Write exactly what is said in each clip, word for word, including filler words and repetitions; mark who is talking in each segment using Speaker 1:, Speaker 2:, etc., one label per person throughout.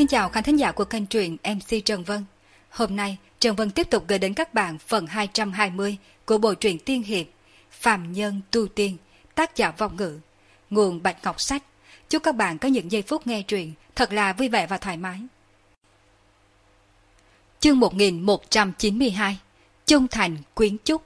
Speaker 1: Xin chào khán thính giả của kênh truyện em xê Trần Vân. Hôm nay, Trần Vân tiếp tục gửi đến các bạn phần hai trăm hai mươi của bộ truyện tiên hiệp Phàm Nhân Tu Tiên, tác giả Vong Ngữ, nguồn Bạch Ngọc Sách. Chúc các bạn có những giây phút nghe truyện thật là vui vẻ và thoải mái. Chương một nghìn một trăm chín mươi hai, Trung Thành Quyến Chúc.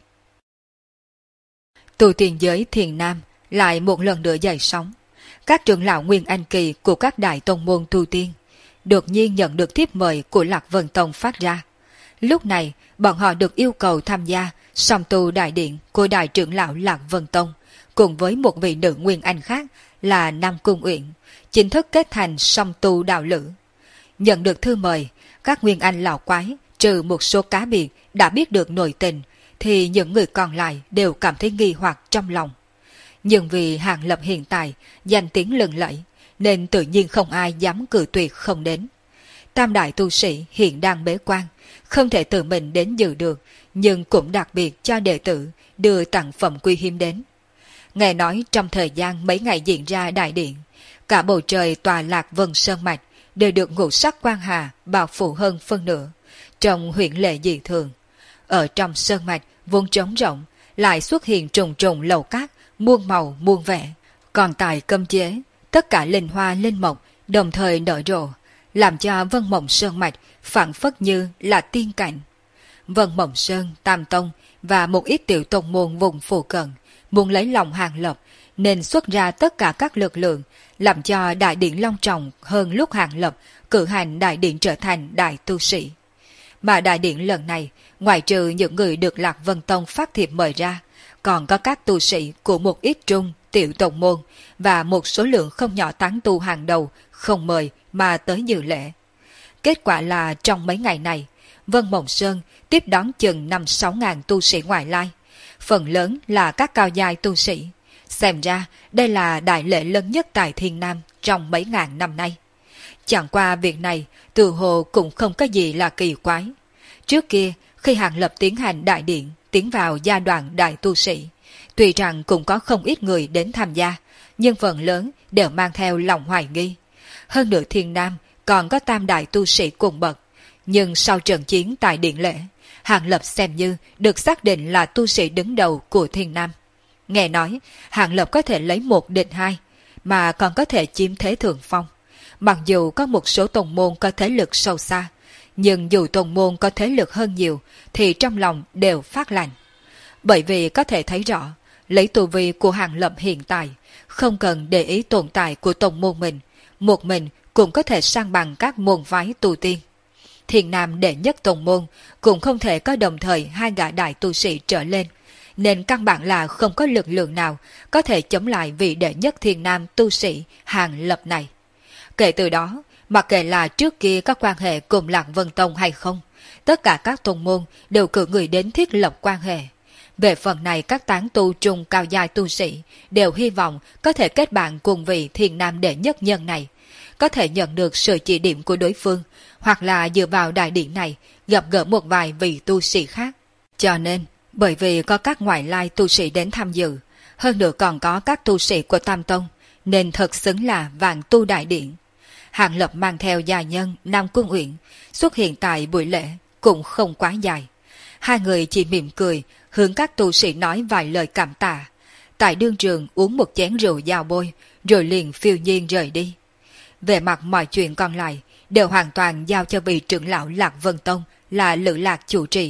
Speaker 1: Tu tiên giới Thiền Nam lại một lần nữa dậy sóng. Các trưởng lão Nguyên Anh Kỳ của các đại tông môn tu tiên đột nhiên nhận được thiếp mời của Lạc Vân Tông phát ra. Lúc này, bọn họ được yêu cầu tham gia song tu đại điện của đại trưởng lão Lạc Vân Tông, cùng với một vị nữ Nguyên Anh khác là Nam Cung Uyển, chính thức kết thành song tu đạo lữ. Nhận được thư mời, các Nguyên Anh lão quái, trừ một số cá biệt đã biết được nội tình, thì những người còn lại đều cảm thấy nghi hoặc trong lòng. Nhưng vì Hàng Lập hiện tại danh tiếng lừng lẫy, nên tự nhiên không ai dám cự tuyệt không đến. Tam đại tu sĩ hiện đang bế quan, không thể tự mình đến dự được, nhưng cũng đặc biệt cho đệ tử đưa tặng phẩm quý hiếm đến. Nghe nói trong thời gian mấy ngày diễn ra đại điện, cả bầu trời tòa Lạc Vân Sơn Mạch đều được ngũ sắc quang hà bao phủ hơn phân nửa, trong huyễn lệ dị thường. Ở trong sơn mạch vốn trống rộng, lại xuất hiện trùng trùng lầu cát, muôn màu muôn vẻ. Còn tại cấm chế, tất cả linh hoa linh mộc đồng thời nở rộ, làm cho Vân Mộng Sơn Mạch phảng phất như là tiên cảnh. Vân Mộng Sơn, Tam Tông và một ít tiểu tông môn vùng phụ cận muốn lấy lòng Hàng Lập, nên xuất ra tất cả các lực lượng, làm cho đại điện long trọng hơn lúc Hàng Lập cử hành đại điện trở thành đại tu sĩ. Mà đại điện lần này, ngoài trừ những người được Lạc Vân Tông phát thiệp mời ra, còn có các tu sĩ của một ít trung, tiểu tông môn và một số lượng không nhỏ tán tu hàng đầu không mời mà tới dự lễ. Kết quả là trong mấy ngày này, Vân Mộng Sơn tiếp đón chừng năm sáu ngàn tu sĩ ngoại lai, phần lớn là các cao giai tu sĩ. Xem ra đây là đại lễ lớn nhất tại Thiên Nam trong mấy ngàn năm nay. Chẳng qua việc này tự hồ cũng không có gì là kỳ quái. Trước kia, khi Hàng Lập tiến hành đại điện, tiến vào giai đoạn đại tu sĩ, tuy rằng cũng có không ít người đến tham gia, nhưng phần lớn đều mang theo lòng hoài nghi. Hơn nữa Thiên Nam còn có tam đại tu sĩ cùng bậc, nhưng sau trận chiến tại điện lễ, Hàng Lập xem như được xác định là tu sĩ đứng đầu của Thiên Nam. Nghe nói, Hàng Lập có thể lấy một địch hai, mà còn có thể chiếm thế thượng phong. Mặc dù có một số tông môn có thế lực sâu xa, nhưng dù tông môn có thế lực hơn nhiều, thì trong lòng đều phát lạnh. Bởi vì có thể thấy rõ, lấy tu vi của Hàng Lập hiện tại, không cần để ý tồn tại của tông môn mình, một mình cũng có thể sang bằng các môn phái tu tiên. Thiên Nam đệ nhất tông môn cũng không thể có đồng thời hai gã đại tu sĩ trở lên, nên căn bản là không có lực lượng nào có thể chống lại vị đệ nhất Thiên Nam tu sĩ Hàng Lập này. Kể từ đó, mặc kệ là trước kia có quan hệ cùng Lạc Vân Tông hay không, tất cả các tông môn đều cử người đến thiết lập quan hệ. Về phần này, các tán tu trung cao giai tu sĩ đều hy vọng có thể kết bạn cùng vị Thiên Nam đệ nhất nhân này, có thể nhận được sự chỉ điểm của đối phương, hoặc là dựa vào đại điện này gặp gỡ một vài vị tu sĩ khác. Cho nên, bởi vì có các ngoại lai tu sĩ đến tham dự, hơn nữa còn có các tu sĩ của Tam Tông, nên thật xứng là vạn tu đại điện. Hàng Lập mang theo gia nhân Nam Cung Uyển xuất hiện tại buổi lễ cũng không quá dài. Hai người chỉ mỉm cười hướng các tu sĩ nói vài lời cảm tạ, tại đương trường uống một chén rượu giao bôi, rồi liền phiêu nhiên rời đi. Về mặt mọi chuyện còn lại đều hoàn toàn giao cho vị trưởng lão Lạc Vân Tông là Lữ Lạc chủ trì.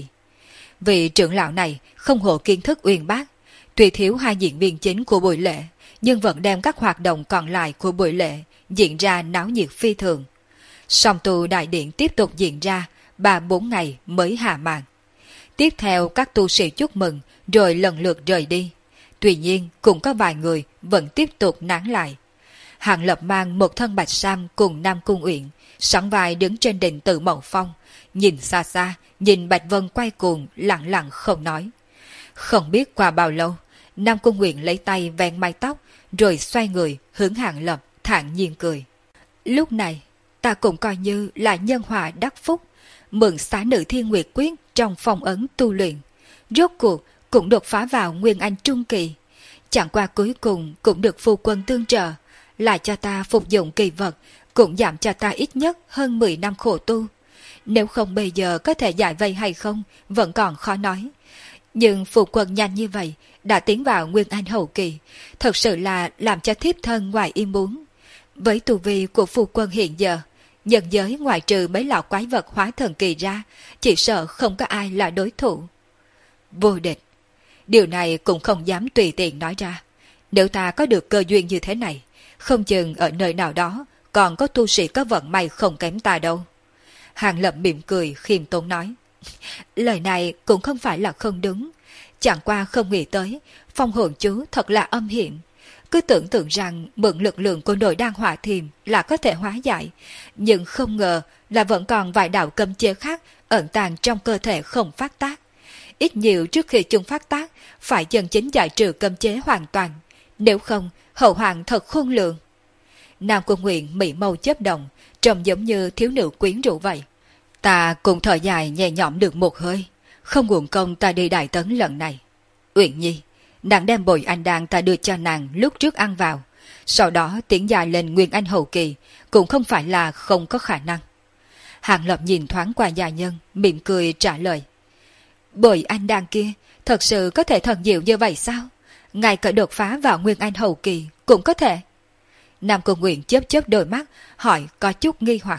Speaker 1: Vị trưởng lão này không hổ kiến thức uyên bác, tuy thiếu hai diễn viên chính của buổi lễ, nhưng vẫn đem các hoạt động còn lại của buổi lễ diễn ra náo nhiệt phi thường. Song tu đại điện tiếp tục diễn ra ba bốn ngày mới hạ màn. Tiếp theo các tu sĩ chúc mừng rồi lần lượt rời đi. Tuy nhiên cũng có vài người vẫn tiếp tục nán lại. Hàng Lập mang một thân bạch sam cùng Nam Cung Uyển, sẵn vai đứng trên đỉnh Tử Mộng Phong, nhìn xa xa, nhìn Bạch Vân quay cuồng, lặng lặng không nói. Không biết qua bao lâu, Nam Cung Uyển lấy tay ven mái tóc, rồi xoay người hướng Hàng Lập thản nhiên cười. Lúc này, ta cũng coi như là nhân họa đắc phúc, mượn xá nữ Thiên Nguyệt Quyết trong phong ấn tu luyện, rốt cuộc cũng đột phá vào Nguyên Anh Trung Kỳ. Chẳng qua cuối cùng cũng được phu quân tương trợ, lại cho ta phục dụng kỳ vật cũng giảm cho ta ít nhất hơn mười năm khổ tu. Nếu không bây giờ có thể giải vây hay không, vẫn còn khó nói. Nhưng phụ quân nhanh như vậy, đã tiến vào Nguyên Anh hậu kỳ, thật sự là làm cho thiếp thân ngoài ý muốn. Với tu vi của phụ quân hiện giờ, nhân giới ngoài trừ mấy lão quái vật hóa thần kỳ ra, chỉ sợ không có ai là đối thủ. Vô địch. Điều này cũng không dám tùy tiện nói ra. Nếu ta có được cơ duyên như thế này, không chừng ở nơi nào đó còn có tu sĩ có vận may không kém ta đâu. Hàng Lập mỉm cười khiêm tốn nói. Lời này cũng không phải là không đúng. Chẳng qua không nghĩ tới, phong hồn chú thật là âm hiểm. Cứ tưởng tượng rằng mượn lực lượng của nội đan hỏa thiềm là có thể hóa giải, nhưng không ngờ là vẫn còn vài đạo cấm chế khác ẩn tàng trong cơ thể không phát tác. Ít nhiều trước khi chúng phát tác, phải chân chính giải trừ cấm chế hoàn toàn, nếu không hậu hoạn thật khôn lường. Nam Quân Nguyện mỹ mâu chớp động, trông giống như thiếu nữ quyến rũ vậy. Ta cùng thở dài nhẹ nhõm được một hơi, không uổng công ta đi Đại Tấn lần này. Uyển Nhi, nàng đem bồi anh đan ta đưa cho nàng lúc trước ăn vào, sau đó tiến dài lên Nguyên Anh hậu kỳ, cũng không phải là không có khả năng. Hàng Lập nhìn thoáng qua gia nhân, mỉm cười trả lời. Bồi anh đan kia, thật sự có thể thần diệu như vậy sao? Ngay cả đột phá vào Nguyên Anh hậu kỳ cũng có thể. Nam Cung Nguyện chớp chớp đôi mắt, hỏi có chút nghi hoặc.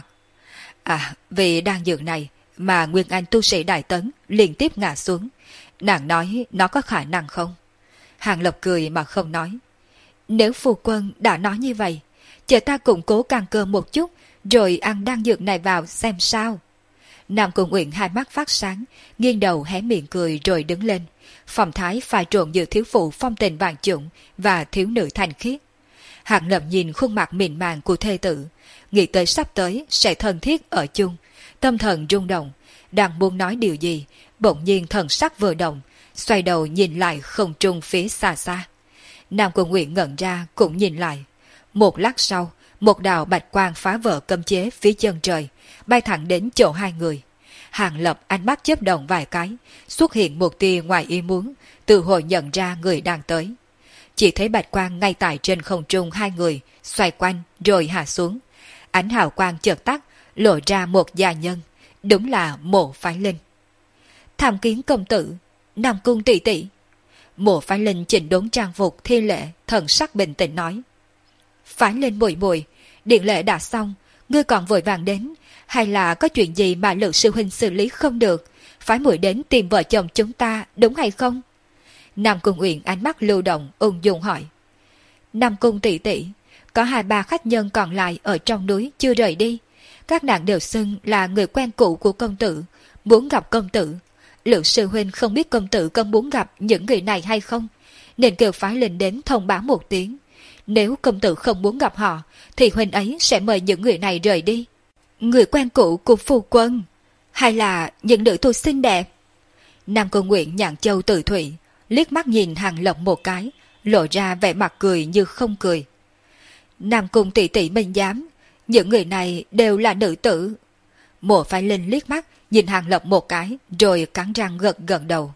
Speaker 1: À, vì đan dược này mà Nguyên Anh tu sĩ Đại Tấn liên tiếp ngã xuống. Nàng nói nó có khả năng không? Hàng Lập cười mà không nói. Nếu phu quân đã nói như vậy, chờ ta cũng cố càng cơ một chút, rồi ăn đan dược này vào xem sao. Nam Cung Uyển hai mắt phát sáng, nghiêng đầu hé miệng cười rồi đứng lên. Phong thái pha trộn giữa thiếu phụ phong tình vạn chủng và thiếu nữ thanh khiết. Hàng Lập nhìn khuôn mặt mịn màng của thê tử, nghĩ tới sắp tới sẽ thân thiết ở chung, tâm thần rung động, đang muốn nói điều gì, bỗng nhiên thần sắc vừa động, xoay đầu nhìn lại không trung phía xa xa. Nam Quân Nguyện ngẩn ra cũng nhìn lại. Một lát sau, một đạo bạch quang phá vỡ cấm chế phía chân trời, bay thẳng đến chỗ hai người. Hàng Lập ánh mắt chớp động vài cái, xuất hiện một tia ngoài ý muốn, từ hồi nhận ra người đang tới. Chỉ thấy bạch quang ngay tại trên không trung hai người, xoay quanh rồi hạ xuống. Ánh hào quang chợt tắt, lộ ra một gia nhân, đúng là Mộ Phái Linh. Tham kiến công tử, Nam Cung tỷ tỷ. Mộ Phái Linh chỉnh đốn trang phục thi lễ, thần sắc bình tĩnh nói. Phái Linh muội muội, điện lễ đã xong, ngươi còn vội vàng đến, hay là có chuyện gì mà Lữ sư huynh xử lý không được, phái muội đến tìm vợ chồng chúng ta, đúng hay không? Nam Cung Uyển ánh mắt lưu động, ung dung hỏi. Nam Cung tỷ tỷ, có hai ba khách nhân còn lại ở trong núi chưa rời đi. Các nàng đều xưng là người quen cũ của công tử, muốn gặp công tử. Lữ sư huynh không biết công tử có muốn gặp những người này hay không, nên kêu phái Linh đến thông báo một tiếng. Nếu công tử không muốn gặp họ, thì huynh ấy sẽ mời những người này rời đi. Người quen cũ của phu quân, hay là những nữ tu xinh đẹp? Nam Cung Nguyện nhạn châu tự thủy, liếc mắt nhìn Hàng Lập một cái, lộ ra vẻ mặt cười như không cười. Nam Cung tỷ tỷ minh giám, những người này đều là nữ tử. Mộ Phái Linh liếc mắt nhìn Hàng Lập một cái, rồi cắn răng gật gật đầu.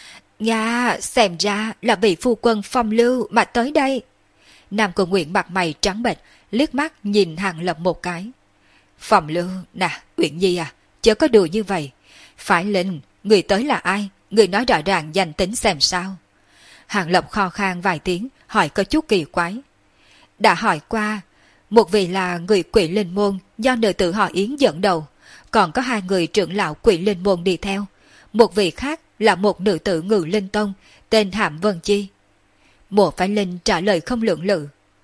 Speaker 1: Nga, xem ra là vị phu quân phong lưu mà tới đây. Nam Cung Nguyện mặt mày trắng bệch, liếc mắt nhìn Hàng Lập một cái. Phong lưu, nè, Uyển Nhi à, chớ có đùa như vậy. Phái Linh, người tới là ai? Người nói rõ ràng danh tính xem sao. Hàng Lập kho khan vài tiếng, hỏi có chút kỳ quái. Đã hỏi qua, một vị là người Quỷ Linh Môn do nữ tử họ Yến dẫn đầu, còn có hai người trưởng lão Quỷ Linh Môn đi theo. Một vị khác là một nữ tử Ngự Linh Tông, tên Hàm Vân Chi. Mộ Phái Linh trả lời không lượng lự.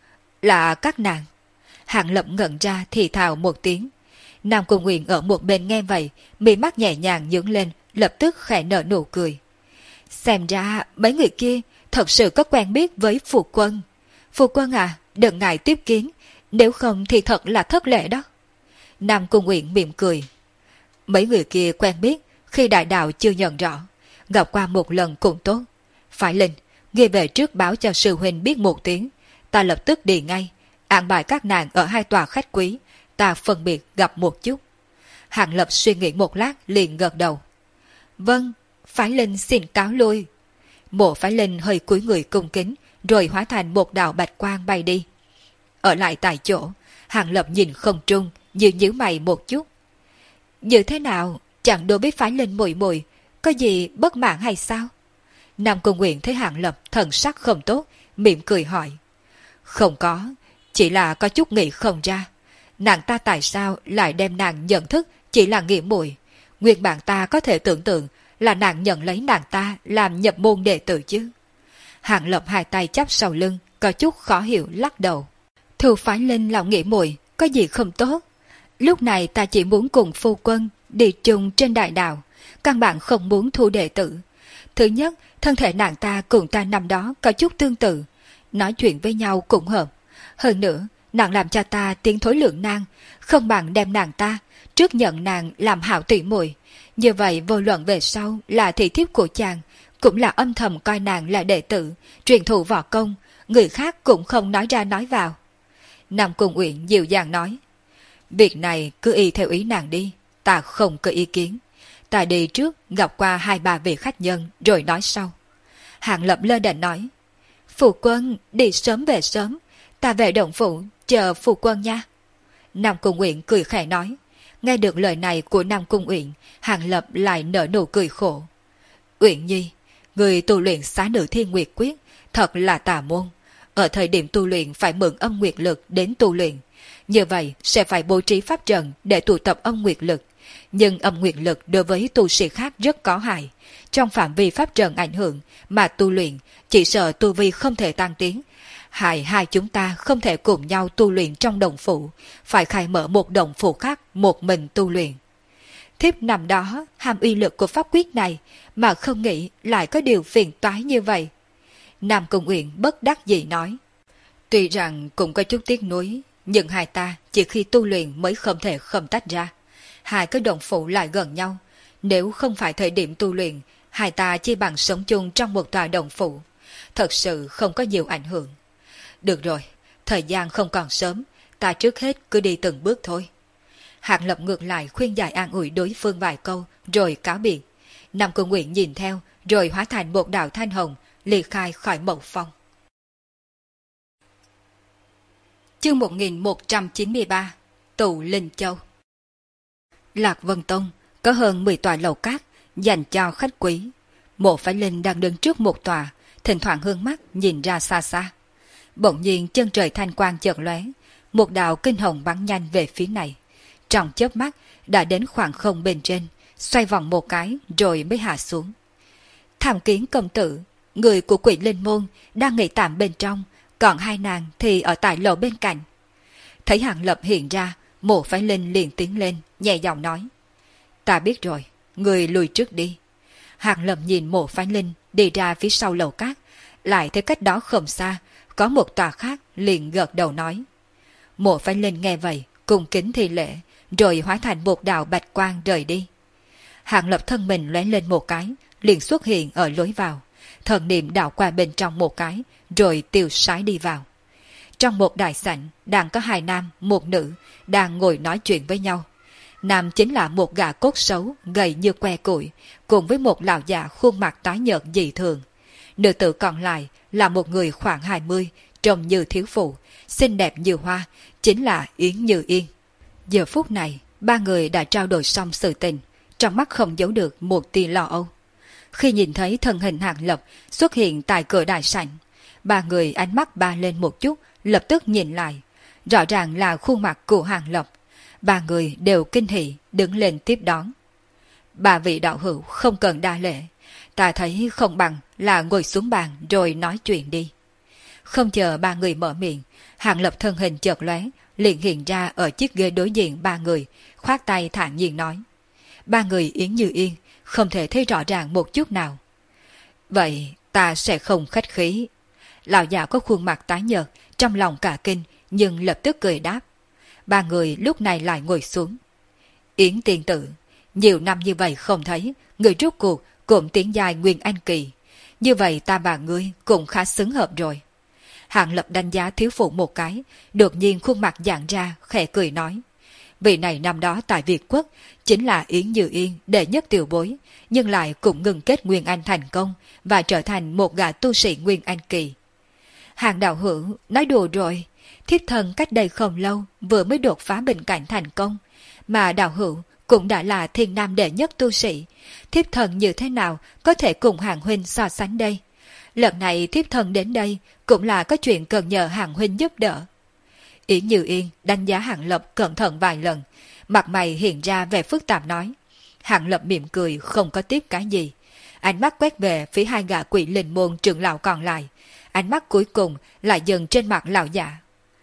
Speaker 1: Là các nàng. Hàng Lập ngẩn ra thì thào một tiếng. Nam Cung Nguyện ở một bên nghe vậy, mí mắt nhẹ nhàng nhướng lên, lập tức khẽ nở nụ cười. Xem ra mấy người kia thật sự có quen biết với phu quân. Phu quân à, đừng ngại tiếp kiến, nếu không thì thật là thất lễ đó. Nam Cung Nguyện mỉm cười. Mấy người kia quen biết khi đại đạo chưa nhận rõ, gặp qua một lần cũng tốt. Phải Linh, ngươi về trước báo cho sư huynh biết một tiếng, ta lập tức đi ngay, an bài các nàng ở hai tòa khách quý, ta phân biệt gặp một chút. Hàng Lập suy nghĩ một lát liền gật đầu. Vâng, Phái Linh xin cáo lui. Mộ Phái Linh hơi cúi người cung kính, rồi hóa thành một đạo bạch quang bay đi. Ở lại tại chỗ, Hàng Lập nhìn không trung, nhíu nhíu mày một chút. Như thế nào, chẳng đối với phái linh muội muội có gì bất mãn hay sao? Nam Cung Uyển thấy Hàng Lập thần sắc không tốt, mỉm cười hỏi. Không có, chỉ là có chút nghĩ không ra. Nàng ta tại sao lại đem nàng nhận thức chỉ là nghĩa muội? Nguyên bản ta có thể tưởng tượng là nàng nhận lấy nàng ta làm nhập môn đệ tử chứ. Hàng Lập hai tay chắp sau lưng, có chút khó hiểu lắc đầu. Thu phái linh lão nghĩa muội có gì không tốt? Lúc này ta chỉ muốn cùng phu quân đi chung trên đại đạo, căn bản không muốn thu đệ tử. Thứ nhất, thân thể nàng ta cùng ta năm đó có chút tương tự, nói chuyện với nhau cũng hợp. Hơn nữa, nàng làm cho ta tiến thối lượng nàng, không bằng đem nàng ta trước nhận nàng làm hảo tỷ muội. Như vậy vô luận về sau là thị thiếp của chàng, cũng là âm thầm coi nàng là đệ tử, truyền thụ võ công, người khác cũng không nói ra nói vào. Nam Cung Uyển dịu dàng nói. Việc này cứ y theo ý nàng đi, ta không có ý kiến. Ta đi trước gặp qua hai ba vị khách nhân rồi nói sau. Hàng Lập lơ đễnh nói. Phụ quân đi sớm về sớm, ta về động phủ chờ phụ quân nha. Nam Cung Uyển cười khẽ nói. Nghe được lời này của Nam Cung Uyển, Hàng Lập lại nở nụ cười khổ. Uyển nhi, người tu luyện xá nữ thiên nguyệt quyết thật là tà môn. Ở thời điểm tu luyện phải mượn âm nguyệt lực đến tu luyện. Như vậy sẽ phải bố trí pháp trận để tụ tập âm nguyệt lực. Nhưng âm nguyệt lực đối với tu sĩ khác rất có hại. Trong phạm vi pháp trận ảnh hưởng mà tu luyện, chỉ sợ tu vi không thể tăng tiến. Hại hai chúng ta không thể cùng nhau tu luyện trong đồng phủ, phải khai mở một đồng phủ khác một mình tu luyện. Thiếp nằm đó ham uy lực của pháp quyết này mà không nghĩ lại có điều phiền toái như vậy. Nam Cung Uyển bất đắc dĩ nói. Tuy rằng cũng có chút tiếc nuối, nhưng hai ta chỉ khi tu luyện mới không thể không tách ra. Hai cái đồng phủ lại gần nhau, nếu không phải thời điểm tu luyện, hai ta chỉ bằng sống chung trong một tòa đồng phủ. Thật sự không có nhiều ảnh hưởng. Được rồi, thời gian không còn sớm, ta trước hết cứ đi từng bước thôi. Hạng Lập ngược lại khuyên giải an ủi đối phương vài câu, rồi cáo biệt. Nam Cung Uyển nhìn theo, rồi hóa thành một đạo thanh hồng, ly khai khỏi mộng phong. Chương một nghìn một trăm chín mươi ba Tụ Linh Châu. Lạc Vân Tông có hơn mười tòa lầu cát dành cho khách quý. Mộ Phái Linh đang đứng trước một tòa, thỉnh thoảng hướng mắt nhìn ra xa xa. Bỗng nhiên chân trời thanh quang chợt lóe, một đạo kinh hồng bắn nhanh về phía này. Trong chớp mắt đã đến khoảng không bên trên, xoay vòng một cái rồi mới hạ xuống. Tham Kiến công tử, người của Quỷ Linh môn đang nghỉ tạm bên trong, còn hai nàng thì ở tại lầu bên cạnh. Thấy Hàng Lập hiện ra, Mộ Phái Linh liền tiến lên, nhẹ giọng nói. Ta biết rồi, người lùi trước đi. Hàng Lập nhìn Mộ Phái Linh đi ra phía sau lầu cát, lại thấy cách đó không xa, có một tòa khác liền gật đầu nói. Mộ Phái Linh nghe vậy, cung kính thi lễ, rồi hóa thành một đạo bạch quang rời đi. Hàng Lập thân mình lóe lên một cái, liền xuất hiện ở lối vào, thần niệm đảo qua bên trong một cái, rồi tiêu sái đi vào. Trong một đại sảnh đang có hai nam, một nữ đang ngồi nói chuyện với nhau. Nam chính là một gã cốt xấu, gầy như que củi, cùng với một lão già khuôn mặt tái nhợt dị thường. Nữ tử còn lại là một người khoảng hai mươi, trông như thiếu phụ, xinh đẹp như hoa, chính là Yến Như Yên. Giờ phút này, ba người đã trao đổi xong sự tình, trong mắt không giấu được một tia lo âu. Khi nhìn thấy thân hình Hàng Lập xuất hiện tại cửa đại sảnh, ba người ánh mắt ba lên một chút, lập tức nhìn lại. Rõ ràng là khuôn mặt của Hàng Lập. Ba người đều kinh hỉ đứng lên tiếp đón. Ba vị đạo hữu không cần đa lễ, ta thấy không bằng là ngồi xuống bàn rồi nói chuyện đi. Không chờ ba người mở miệng, Hàng Lập thân hình chợt lóe, liền hiện ra ở chiếc ghế đối diện ba người, khoát tay thản nhiên nói. Ba người Yến Như Yên không thể thấy rõ ràng một chút nào. Vậy ta sẽ không khách khí. Lão già có khuôn mặt tái nhợt, trong lòng cả kinh, nhưng lập tức cười đáp. Ba người lúc này lại ngồi xuống. Yến tiên tử, nhiều năm như vậy không thấy, người rốt cuộc cũng tiến dài Nguyên Anh Kỳ. Như vậy ta bà ngươi cũng khá xứng hợp rồi. Hạng Lập đánh giá thiếu phụ một cái, đột nhiên khuôn mặt giãn ra, khẽ cười nói. Vị này năm đó tại Việt Quốc chính là Yến Như Yên đệ nhất tiểu bối, nhưng lại cũng ngừng kết Nguyên Anh thành công và trở thành một gã tu sĩ Nguyên Anh Kỳ. Hàng đạo hữu nói đùa rồi, thiếp thần cách đây không lâu vừa mới đột phá bình cảnh thành công, mà đạo hữu cũng đã là thiên nam đệ nhất tu sĩ, thiếp thần như thế nào có thể cùng Hàng huynh so sánh đây? Lần này thiếp thần đến đây cũng là có chuyện cần nhờ Hàng huynh giúp đỡ. Yến Như Yên đánh giá Hàng Lập cẩn thận vài lần, mặt mày hiện ra vẻ phức tạp nói. Hàng Lập mỉm cười không có tiếp cái gì, ánh mắt quét về phía hai gã quỷ linh môn trưởng lão còn lại, ánh mắt cuối cùng lại dừng trên mặt lão già.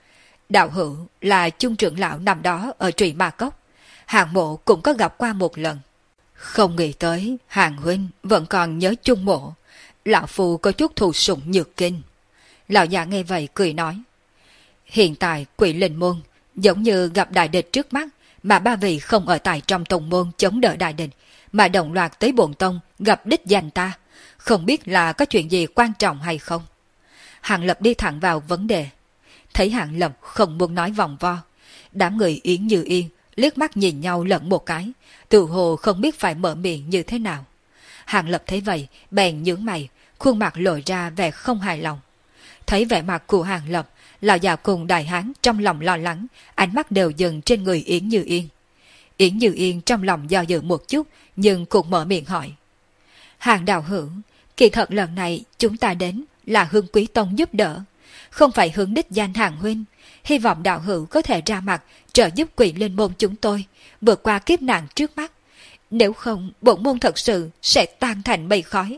Speaker 1: Đạo hữu là chung trưởng lão nằm đó ở Trụy Ma Cốc, Hàng mộ cũng có gặp qua một lần. Không nghĩ tới Hàng huynh vẫn còn nhớ chung mộ, lão phu có chút thù sủng nhược kinh. Lão già nghe vậy cười nói. Hiện tại quỷ linh môn giống như gặp đại địch trước mắt, mà ba vị không ở tại trong tông môn chống đỡ đại địch, mà đồng loạt tới bổn tông gặp đích danh ta, không biết là có chuyện gì quan trọng hay không. Hàng Lập đi thẳng vào vấn đề. Thấy Hàng Lập không muốn nói vòng vo, đám người Yến Như Yên liếc mắt nhìn nhau lẫn một cái, tự hồ không biết phải mở miệng như thế nào. Hàng Lập thấy vậy bèn nhướng mày, khuôn mặt lộ ra vẻ không hài lòng. Thấy vẻ mặt của Hàng Lập, lão già cùng đại hán trong lòng lo lắng, ánh mắt đều dừng trên người Yến Như Yên. Yến Như Yên trong lòng do dự một chút, nhưng cũng mở miệng hỏi. Hàng đạo hữu, kỳ thật lần này chúng ta đến là hướng Quý Tông giúp đỡ, không phải hướng đích danh Hàng huynh. Hy vọng đạo hữu có thể ra mặt trợ giúp quỷ linh môn chúng tôi vượt qua kiếp nạn trước mắt. Nếu không, bổn môn thật sự sẽ tan thành mây khói.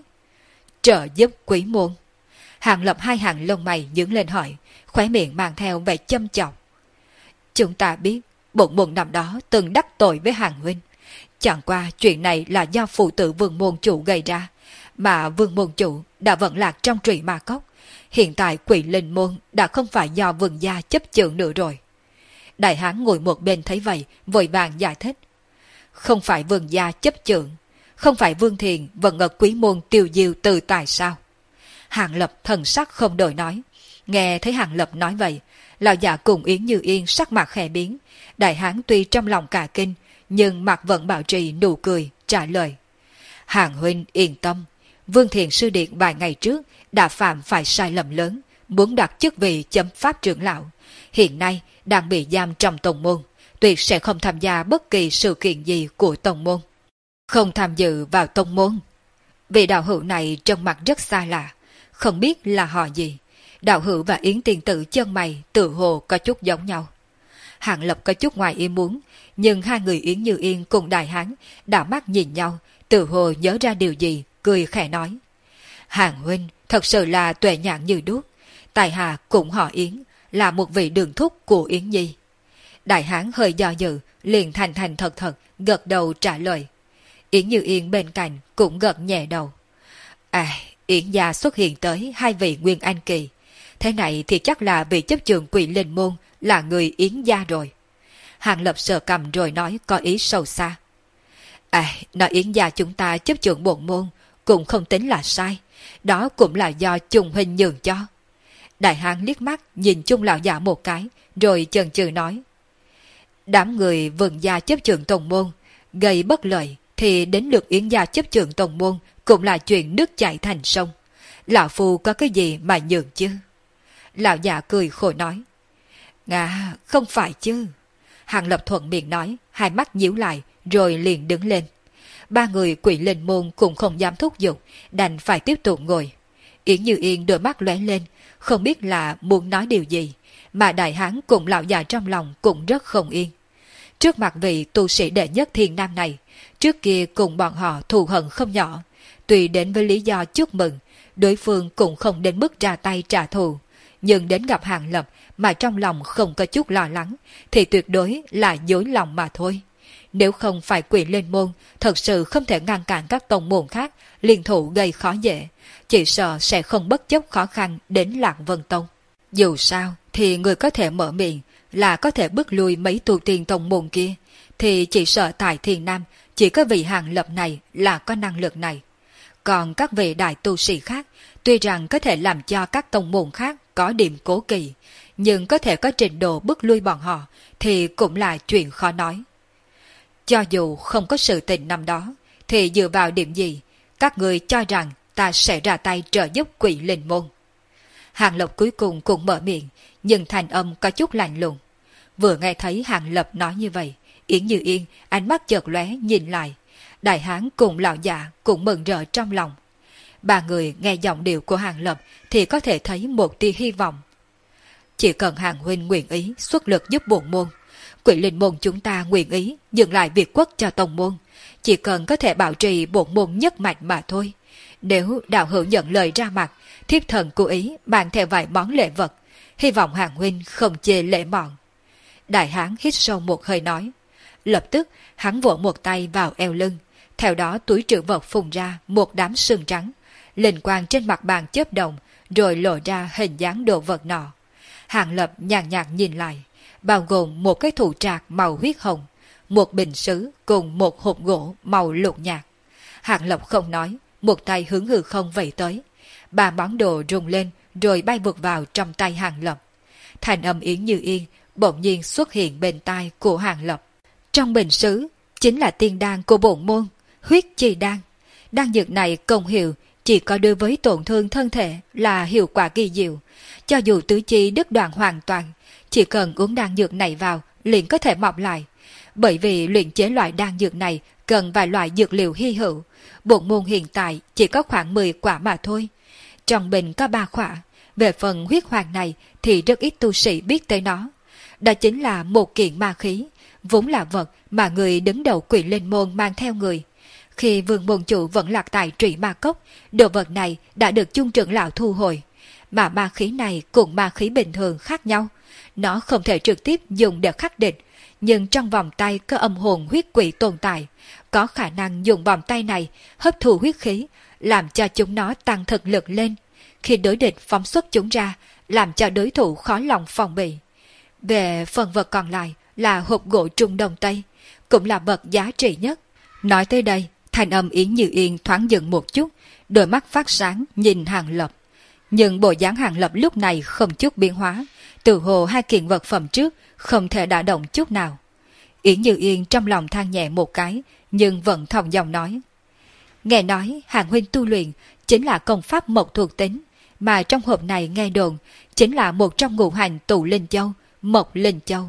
Speaker 1: Trợ giúp quý môn. Hàng Lập hai hàng lông mày nhướng lên hỏi, khóe miệng mang theo vẻ châm chọc. Chúng ta biết bổn môn năm đó từng đắc tội với Hàng huynh, chẳng qua chuyện này là do phụ tử Vương môn chủ gây ra, mà Vương môn chủ đã vận lạc trong Trụy Ma Cốc. Hiện tại quỷ linh môn đã không phải do Vương gia chấp chưởng nữa rồi. Đại hán ngồi một bên thấy vậy vội vàng giải thích. Không phải Vương gia chấp chưởng, không phải Vương Thiền vẫn ở quý môn tiêu diêu từ tại sao? Hàng Lập thần sắc không đổi nói. Nghe thấy Hàng Lập nói vậy, lão già cùng Yến Như Yên sắc mặt khẽ biến. Đại hán tuy trong lòng cả kinh, nhưng mặt vẫn bảo trì nụ cười, trả lời. Hàng huynh yên tâm, Vương Thiền sư điện vài ngày trước đã phạm phải sai lầm lớn, muốn đặt chức vị chấm pháp trưởng lão. Hiện nay đang bị giam trong tông môn, tuyệt sẽ không tham gia bất kỳ sự kiện gì của tông môn. Không tham dự vào tông môn. Vị đạo hữu này trong mặt rất xa lạ, không biết là họ gì. Đạo hữu và Yến tiền tử chân mày tự hồ có chút giống nhau. Hàng Lập có chút ngoài ý muốn, nhưng hai người Yến Như Yên cùng đại hán đảo mắt nhìn nhau, tự hồ nhớ ra điều gì, cười khẽ nói. Hàng huynh thật sự là tuệ nhãn như đuốc, tại hạ cũng họ Yến, là một vị đường thúc của Yến Nhi. Đại hán hơi do dự, liền thành thành thật thật gật đầu trả lời. Yến Như Yên bên cạnh cũng gật nhẹ đầu. À, Yến gia xuất hiện tới hai vị Nguyên Anh kỳ, thế này thì chắc là vị chấp trường quỷ linh môn là người Yến gia rồi. Hàng Lập sờ cầm rồi nói có ý sâu xa. À, nói Yến gia chúng ta chấp trường bổn môn cũng không tính là sai, đó cũng là do Chung huynh nhường cho. Đại hán liếc mắt nhìn Chung lão già một cái, rồi chần chừ nói. Đám người Vương gia chấp trường tông môn gây bất lợi, thì đến lượt Yến gia chấp trường tông môn cũng là chuyện nước chảy thành sông. Lão phu có cái gì mà nhường chứ? Lão già cười khổ nói. À, không phải chứ. Hàng Lập thuận miệng nói, hai mắt nhíu lại, rồi liền đứng lên. Ba người quỷ linh môn cũng không dám thúc giục, đành phải tiếp tục ngồi. Yến Như Yên đôi mắt lóe lên, không biết là muốn nói điều gì, mà đại hán cùng lão già trong lòng cũng rất không yên. Trước mặt vị tu sĩ đệ nhất thiên nam này, trước kia cùng bọn họ thù hận không nhỏ, tuy đến với lý do chúc mừng, đối phương cũng không đến mức ra tay trả thù, nhưng đến gặp Hàng Lập mà trong lòng không có chút lo lắng, thì tuyệt đối là dối lòng mà thôi. Nếu không phải quỷ lên môn, thật sự không thể ngăn cản các tông môn khác liên thủ gây khó dễ, chỉ sợ sẽ không bất chấp khó khăn đến Lạc Vân Tông. Dù sao thì người có thể mở miệng là có thể bức lui mấy tu tiên tông môn kia, thì chỉ sợ tại Thiên Nam chỉ có vị Hàng Lập này là có năng lực này. Còn các vị đại tu sĩ khác, tuy rằng có thể làm cho các tông môn khác có điểm cố kỵ, nhưng có thể có trình độ bức lui bọn họ thì cũng là chuyện khó nói. Cho dù không có sự tình năm đó, thì dựa vào điểm gì các người cho rằng ta sẽ ra tay trợ giúp quỷ linh môn? Hàng Lập cuối cùng cũng mở miệng, nhưng thành âm có chút lạnh lùng. Vừa nghe thấy Hàng Lập nói như vậy, Yến Như Yên ánh mắt chợt lóe nhìn lại. Đại hán cùng lão già cũng mừng rỡ trong lòng. Ba người nghe giọng điệu của Hàng Lập thì có thể thấy một tia hy vọng. Chỉ cần Hàng huynh nguyện ý xuất lực giúp bổn môn, Quỷ Linh môn chúng ta nguyện ý dừng lại việc quốc cho tông môn, chỉ cần có thể bảo trì bổn môn nhất mạch mà thôi. Nếu đạo hữu nhận lời ra mặt, thiếp thần cố ý mang theo vài món lễ vật, hy vọng Hàng huynh không chê lễ mọn. Đại hán hít sâu một hơi nói. Lập tức hắn vỗ một tay vào eo lưng, theo đó túi trữ vật phun ra một đám sương trắng, linh quang trên mặt bàn chớp động, rồi lộ ra hình dáng đồ vật nọ. Hàng Lập nhàn nhạt nhìn lại, bao gồm một cái thủ trạc màu huyết hồng, một bình sứ cùng một hộp gỗ màu lục nhạt. Hàng Lập không nói, một tay hướng hư không vẫy tới, ba món đồ rung lên rồi bay vụt vào trong tay Hàng Lập. Thành âm Yến Như Yên bỗng nhiên xuất hiện bên tai của Hàng Lập. Trong bình sứ chính là tiên đan của bổn môn, huyết chi đan. Đan dược này công hiệu chỉ có đối với tổn thương thân thể là hiệu quả kỳ diệu. Cho dù tứ chi đứt đoạn hoàn toàn, chỉ cần uống đan dược này vào liền có thể mọc lại. Bởi vì luyện chế loại đan dược này cần vài loại dược liệu hy hữu, bổn môn hiện tại chỉ có khoảng mười quả mà thôi. Trong bình có ba quả, về phần huyết hoàng này thì rất ít tu sĩ biết tới nó. Đó chính là một kiện ma khí, vốn là vật mà người đứng đầu Quỷ Linh môn mang theo người. Khi vương môn chủ vẫn lạc tại Trụy Ma Cốc, đồ vật này đã được chung trưởng lão thu hồi. Mà ma khí này cùng ma khí bình thường khác nhau. Nó không thể trực tiếp dùng để khắc địch, nhưng trong vòng tay có âm hồn huyết quỷ tồn tại, có khả năng dùng vòng tay này hấp thụ huyết khí, làm cho chúng nó tăng thực lực lên. Khi đối địch phóng xuất chúng ra, làm cho đối thủ khó lòng phòng bị. Về phần vật còn lại là hộp gỗ Trung Đông Tây, cũng là vật giá trị nhất. Nói tới đây, thành âm Yến Như Yên thoáng dừng một chút, đôi mắt phát sáng nhìn Hàng Lập. Nhưng bộ dáng Hàng Lập lúc này không chút biến hóa, tự hồ hai kiện vật phẩm trước không thể đả động chút nào. Yến Như Yên trong lòng than nhẹ một cái, nhưng vẫn thòng dòng nói. Nghe nói Hàng huynh tu luyện chính là công pháp mộc thuộc tính, mà trong hộp này nghe đồn chính là một trong ngũ hành tụ linh châu, Mộc Linh Châu.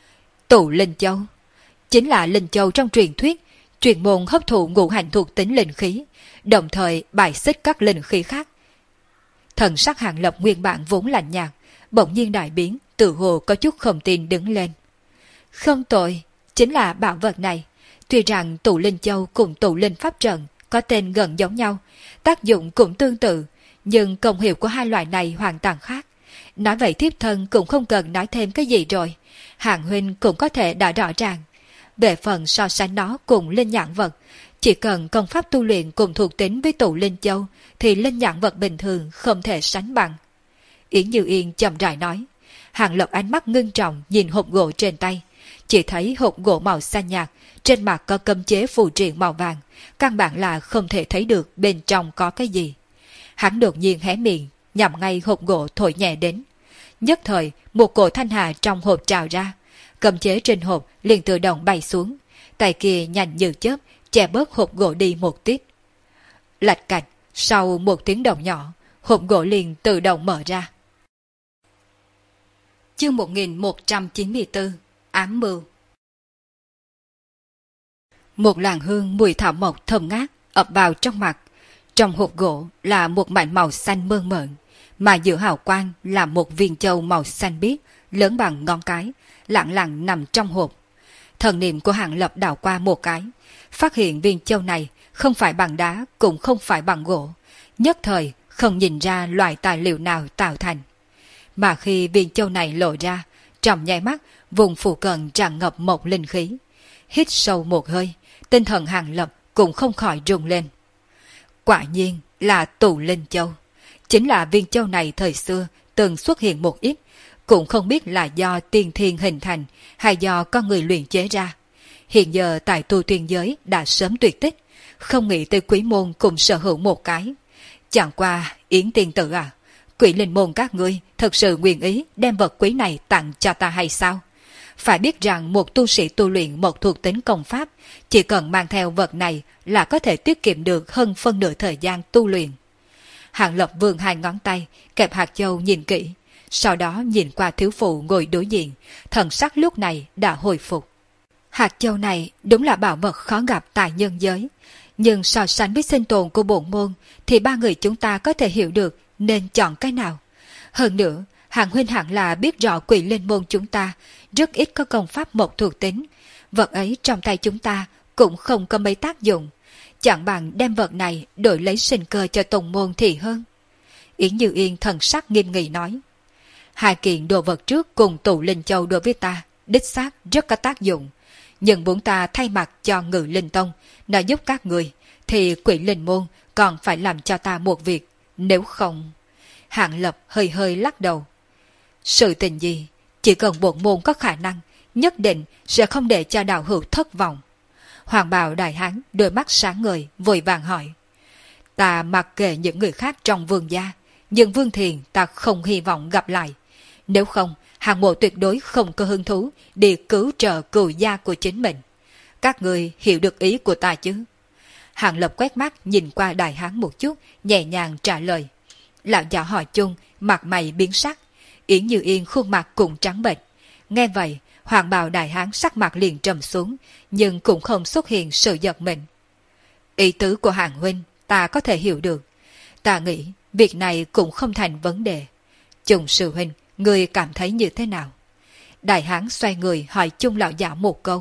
Speaker 1: Tụ Linh Châu chính là linh châu trong truyền thuyết, truyền môn hấp thụ ngũ hành thuộc tính linh khí, đồng thời bài xích các linh khí khác. Thần sắc Hàng Lập nguyên bản vốn lạnh nhạt, bỗng nhiên đại biến, tự hồ có chút không tin đứng lên. Không tội, chính là bảo vật này. Tuy rằng Tụ Linh Châu cùng Tụ Linh Pháp Trận có tên gần giống nhau, tác dụng cũng tương tự, nhưng công hiệu của hai loại này hoàn toàn khác. Nói vậy thiếp thân cũng không cần nói thêm cái gì rồi, Hàng huynh cũng có thể đã rõ ràng. Về phần so sánh nó cùng linh nhãn vật, chỉ cần công pháp tu luyện cùng thuộc tính với Tụ Linh Châu thì linh nhãn vật bình thường không thể sánh bằng. Yến Như Yên chậm rãi nói. Hàng Lập ánh mắt ngưng trọng nhìn hộp gỗ trên tay, chỉ thấy hộp gỗ màu xanh nhạt, trên mặt có cấm chế phù triện màu vàng, căn bản là không thể thấy được bên trong có cái gì. Hắn đột nhiên hé miệng, nhằm ngay hộp gỗ thổi nhẹ đến. Nhất thời, một cổ thanh hà trong hộp trào ra, cấm chế trên hộp liền tự động bay xuống, tay kia nhanh như chớp che bớt hộp gỗ đi một tít. Lạch cạch, sau một tiếng động nhỏ, hộp gỗ liền tự động mở ra. Chương một nghìn một trăm chín mươi tư, Ám mưu. Một làn hương mùi thảo mộc thơm ngát ập vào trong mặt. Trong hộp gỗ là một mảnh màu xanh mơn mởn, mà giữa hào quang là một viên châu màu xanh biếc lớn bằng ngón cái, lặng lặng nằm trong hộp. Thần niệm của Hàng Lập đảo qua một cái, phát hiện viên châu này không phải bằng đá cũng không phải bằng gỗ, nhất thời không nhìn ra loại tài liệu nào tạo thành. Mà khi viên châu này lộ ra, trong nháy mắt vùng phụ cận tràn ngập một linh khí. Hít sâu một hơi, tinh thần Hàng Lập cũng không khỏi rung lên. Quả nhiên là Tụ Linh Châu. Chính là viên châu này thời xưa từng xuất hiện một ít, cũng không biết là do tiên thiên hình thành hay do con người luyện chế ra. Hiện giờ tại tu tiên giới đã sớm tuyệt tích, không nghĩ tới quý môn cùng sở hữu một cái. Chẳng qua, Yến tiên tử à, Quỷ Linh môn các ngươi thật sự nguyện ý đem vật quý này tặng cho ta hay sao? Phải biết rằng một tu sĩ tu luyện một thuộc tính công pháp, chỉ cần mang theo vật này là có thể tiết kiệm được hơn phân nửa thời gian tu luyện. Hàng Lập vươn hai ngón tay, kẹp hạt châu nhìn kỹ, sau đó nhìn qua thiếu phụ ngồi đối diện, thần sắc lúc này đã hồi phục. Hạt châu này đúng là bảo vật khó gặp tại nhân giới, nhưng so sánh với sinh tồn của bổn môn thì ba người chúng ta có thể hiểu được nên chọn cái nào. Hơn nữa, Hàng huynh hẳn là biết rõ Quỷ Linh môn chúng ta rất ít có công pháp một thuộc tính, vật ấy trong tay chúng ta cũng không có mấy tác dụng, chẳng bằng đem vật này đổi lấy sinh cơ cho tông môn thì hơn. Yến Như Yên thần sắc nghiêm nghị nói, hai kiện đồ vật trước cùng tụ linh châu đối với ta đích xác rất có tác dụng, nhưng muốn ta thay mặt cho Ngự Linh Tông đã giúp các người thì Quỷ Linh môn còn phải làm cho ta một việc, nếu không... Hạng Lập hơi hơi lắc đầu. Sự tình gì, chỉ cần bổn môn có khả năng, nhất định sẽ không để cho đạo hữu thất vọng. Hoàng bào đại hán đôi mắt sáng ngời vội vàng hỏi, ta mặc kệ những người khác trong vương gia, nhưng Vương Thiền ta không hy vọng gặp lại. Nếu không, Hàng mộ tuyệt đối không có hứng thú đi cứu trợ cừu gia của chính mình. Các người hiểu được ý của ta chứ? Hàng Lập quét mắt nhìn qua đại hán một chút, nhẹ nhàng trả lời. Lão già hỏi chung, mặt mày biến sắc. Yến Như Yên khuôn mặt cũng trắng bệch. Nghe vậy, hoàng bào đại hán sắc mặt liền trầm xuống, nhưng cũng không xuất hiện sự giật mình. Ý tứ của Hàng huynh ta có thể hiểu được. Ta nghĩ việc này cũng không thành vấn đề. Chung sư huynh, người cảm thấy như thế nào? Đại hán xoay người hỏi chung lão giả một câu.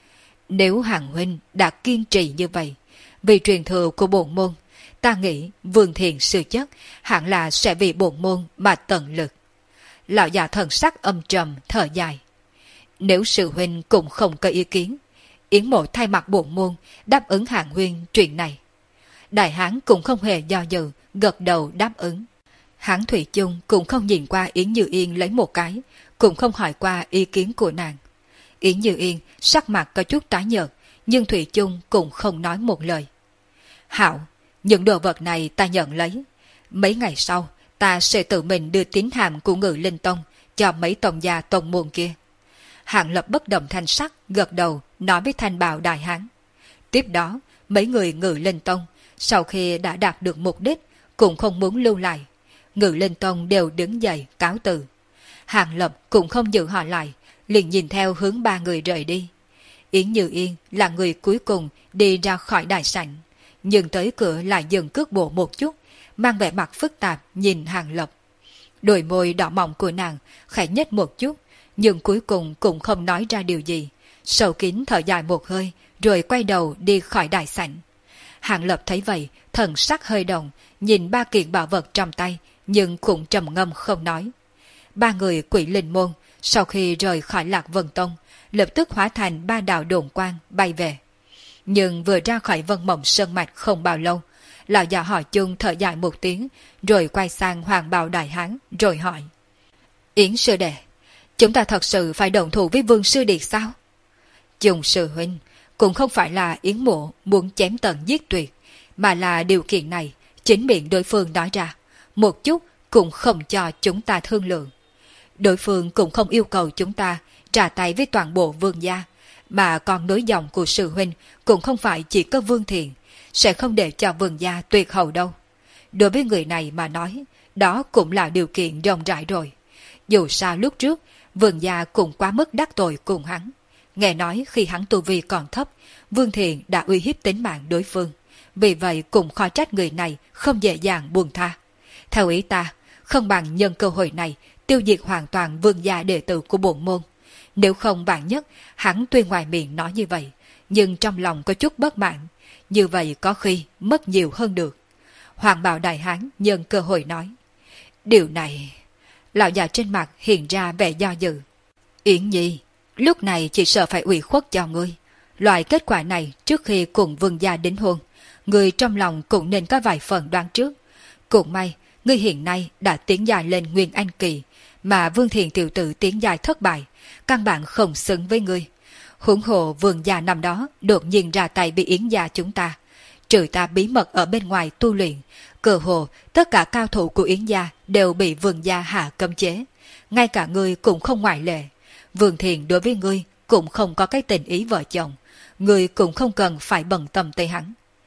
Speaker 1: Nếu Hàng huynh đã kiên trì như vậy, vì truyền thừa của bổn môn, ta nghĩ Vương Thiền sư chất hẳn là sẽ vì bổn môn mà tận lực. Lão già thần sắc âm trầm thở dài. Nếu sư huynh cũng không có ý kiến, Yến mộ thay mặt bổn môn đáp ứng Hàng huynh chuyện này. Đại hán cũng không hề do dự, gật đầu đáp ứng. Hán Thủy chung cũng không nhìn qua Yến Như Yên lấy một cái, cũng không hỏi qua ý kiến của nàng. Yến Như Yên sắc mặt có chút tái nhợt, nhưng Thủy chung cũng không nói một lời. Hảo, những đồ vật này ta nhận lấy. Mấy ngày sau, ta sẽ tự mình đưa tín hàm của Ngự Linh Tông cho mấy tông gia tông môn kia. Hạng Lập bất động thanh sắc, gật đầu, nói với thanh bào đại hán. Tiếp đó, mấy người Ngự Linh Tông, sau khi đã đạt được mục đích, cũng không muốn lưu lại. Ngự Linh Tông đều đứng dậy, cáo từ. Hạng Lập cũng không giữ họ lại, liền nhìn theo hướng ba người rời đi. Yến Như Yên là người cuối cùng đi ra khỏi đại sảnh, nhưng tới cửa lại dừng cước bộ một chút, mang vẻ mặt phức tạp nhìn Hàng Lập. Đôi môi đỏ mọng của nàng khẽ nhếch một chút, nhưng cuối cùng cũng không nói ra điều gì. Sầu kín thở dài một hơi, rồi quay đầu đi khỏi đại sảnh. Hàng Lập thấy vậy, thần sắc hơi động, nhìn ba kiện bảo vật trong tay, nhưng cũng trầm ngâm không nói. Ba người Quỷ Linh môn sau khi rời khỏi Lạc Vân Tông, lập tức hóa thành ba đạo đồn quang bay về. Nhưng vừa ra khỏi Vân Mộng Sơn Mạch không bao lâu, lão già hỏi chung thở dài một tiếng, rồi quay sang Hoàng bào đại hán, rồi hỏi. Yến sư đệ, chúng ta thật sự phải đồng thủ với Vương sư điệt sao? Chung sư huynh, cũng không phải là Yến mộ muốn chém tận giết tuyệt, mà là điều kiện này chính miệng đối phương nói ra, một chút cũng không cho chúng ta thương lượng. Đối phương cũng không yêu cầu chúng ta trả tay với toàn bộ vương gia, mà còn nối dòng của sư huynh cũng không phải chỉ có Vương Thiện, sẽ không để cho vương gia tuyệt hậu đâu. Đối với người này mà nói, đó cũng là điều kiện rộng rãi rồi. Dù sao lúc trước, vương gia cũng quá mức đắc tội cùng hắn. Nghe nói khi hắn tu vi còn thấp, Vương Thiện đã uy hiếp tính mạng đối phương. Vì vậy cũng khó trách người này không dễ dàng buông tha. Theo ý ta, không bằng nhân cơ hội này tiêu diệt hoàn toàn vương gia đệ tử của bổn môn. Nếu không vạn nhất, hắn tuy ngoài miệng nói như vậy, nhưng trong lòng có chút bất mãn. Như vậy có khi mất nhiều hơn được. Hoàng bào đại hán nhân cơ hội nói. Điều này... Lão già trên mặt hiện ra vẻ do dự. Yến Nhi, lúc này chỉ sợ phải ủy khuất cho ngươi. Loại kết quả này trước khi cùng vương gia đính hôn, ngươi trong lòng cũng nên có vài phần đoán trước. Cũng may, ngươi hiện nay đã tiến dài lên Nguyên Anh Kỳ, mà Vương Thiện tiểu tử tiến dài thất bại, căn bản không xứng với ngươi. Huống hồ vương gia năm đó đột nhiên ra tay bị Yến gia chúng ta, trừ ta bí mật ở bên ngoài tu luyện, cơ hồ tất cả cao thủ của Yến gia đều bị vương gia hạ cấm chế, ngay cả ngươi cũng không ngoại lệ. Vương Thiện đối với ngươi cũng không có cái tình ý vợ chồng, ngươi cũng không cần phải bận tâm tới hắn.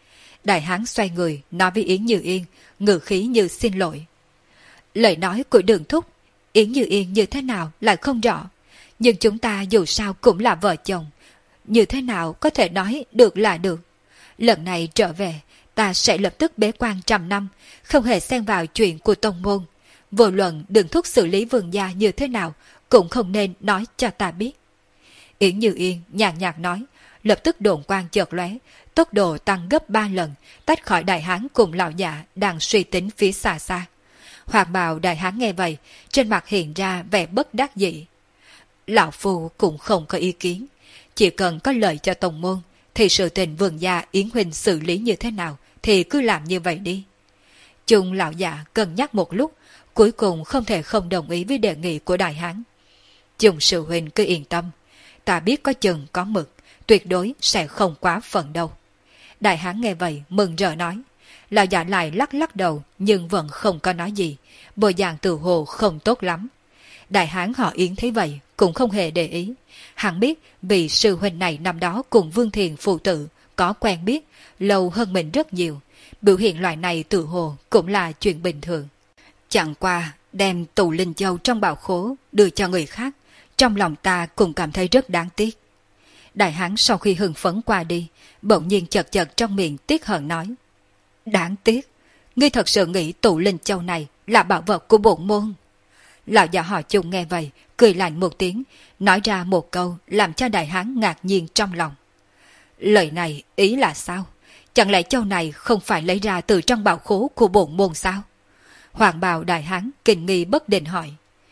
Speaker 1: Đại hán xoay người nói với Yến Như Yên, ngữ khí như xin lỗi. Lời nói của Đường thúc, Yến Như Yên như thế nào lại không rõ, nhưng chúng ta dù sao cũng là vợ chồng, như thế nào có thể nói được là được. Lần này trở về, ta sẽ lập tức bế quan trăm năm, không hề xen vào chuyện của tông môn. Vô luận Đường thúc xử lý Vương gia như thế nào, cũng không nên nói cho ta biết. Yến Như Yên nhàn nhạt nói, lập tức đồn quang chợt lóe, tốc độ tăng gấp ba lần, tách khỏi đại hán cùng lão già đang suy tính phía xa xa. Hoàng bào đại hán nghe vậy, trên mặt hiện ra vẻ bất đắc dĩ. Lão phu cũng không có ý kiến, chỉ cần có lợi cho tông môn, thì sự tình Vương gia Yến huynh xử lý như thế nào thì cứ làm như vậy đi. Chung lão già cân nhắc một lúc, cuối cùng không thể không đồng ý với đề nghị của đại hán. Chung sư huynh cứ yên tâm, ta biết có chừng có mực, tuyệt đối sẽ không quá phận đâu. Đại hán nghe vậy mừng rỡ nói. Lão già lại lắc lắc đầu nhưng vẫn không có nói gì, bộ dạng tự hồ không tốt lắm. Đại hán họ Yến thấy vậy cũng không hề để ý. Hắn biết vì sư huynh này năm đó cùng Vương Thiền phụ tử có quen biết lâu hơn mình rất nhiều, biểu hiện loại này tự hồ cũng là chuyện bình thường. Chẳng qua đem tù linh châu trong bảo khố đưa cho người khác, trong lòng ta cũng cảm thấy rất đáng tiếc. Đại hán sau khi hưng phấn qua đi, bỗng nhiên chật chật trong miệng tiếc hận nói. Đáng tiếc, ngươi thật sự nghĩ tụ linh châu này là bảo vật của bổn môn. Lão già họ Chung nghe vậy, cười lạnh một tiếng, nói ra một câu làm cho đại hán ngạc nhiên trong lòng. Lời này ý là sao? Chẳng lẽ châu này không phải lấy ra từ trong bảo khố của bổn môn sao? Hoàng bào đại hán kinh nghi bất định hỏi.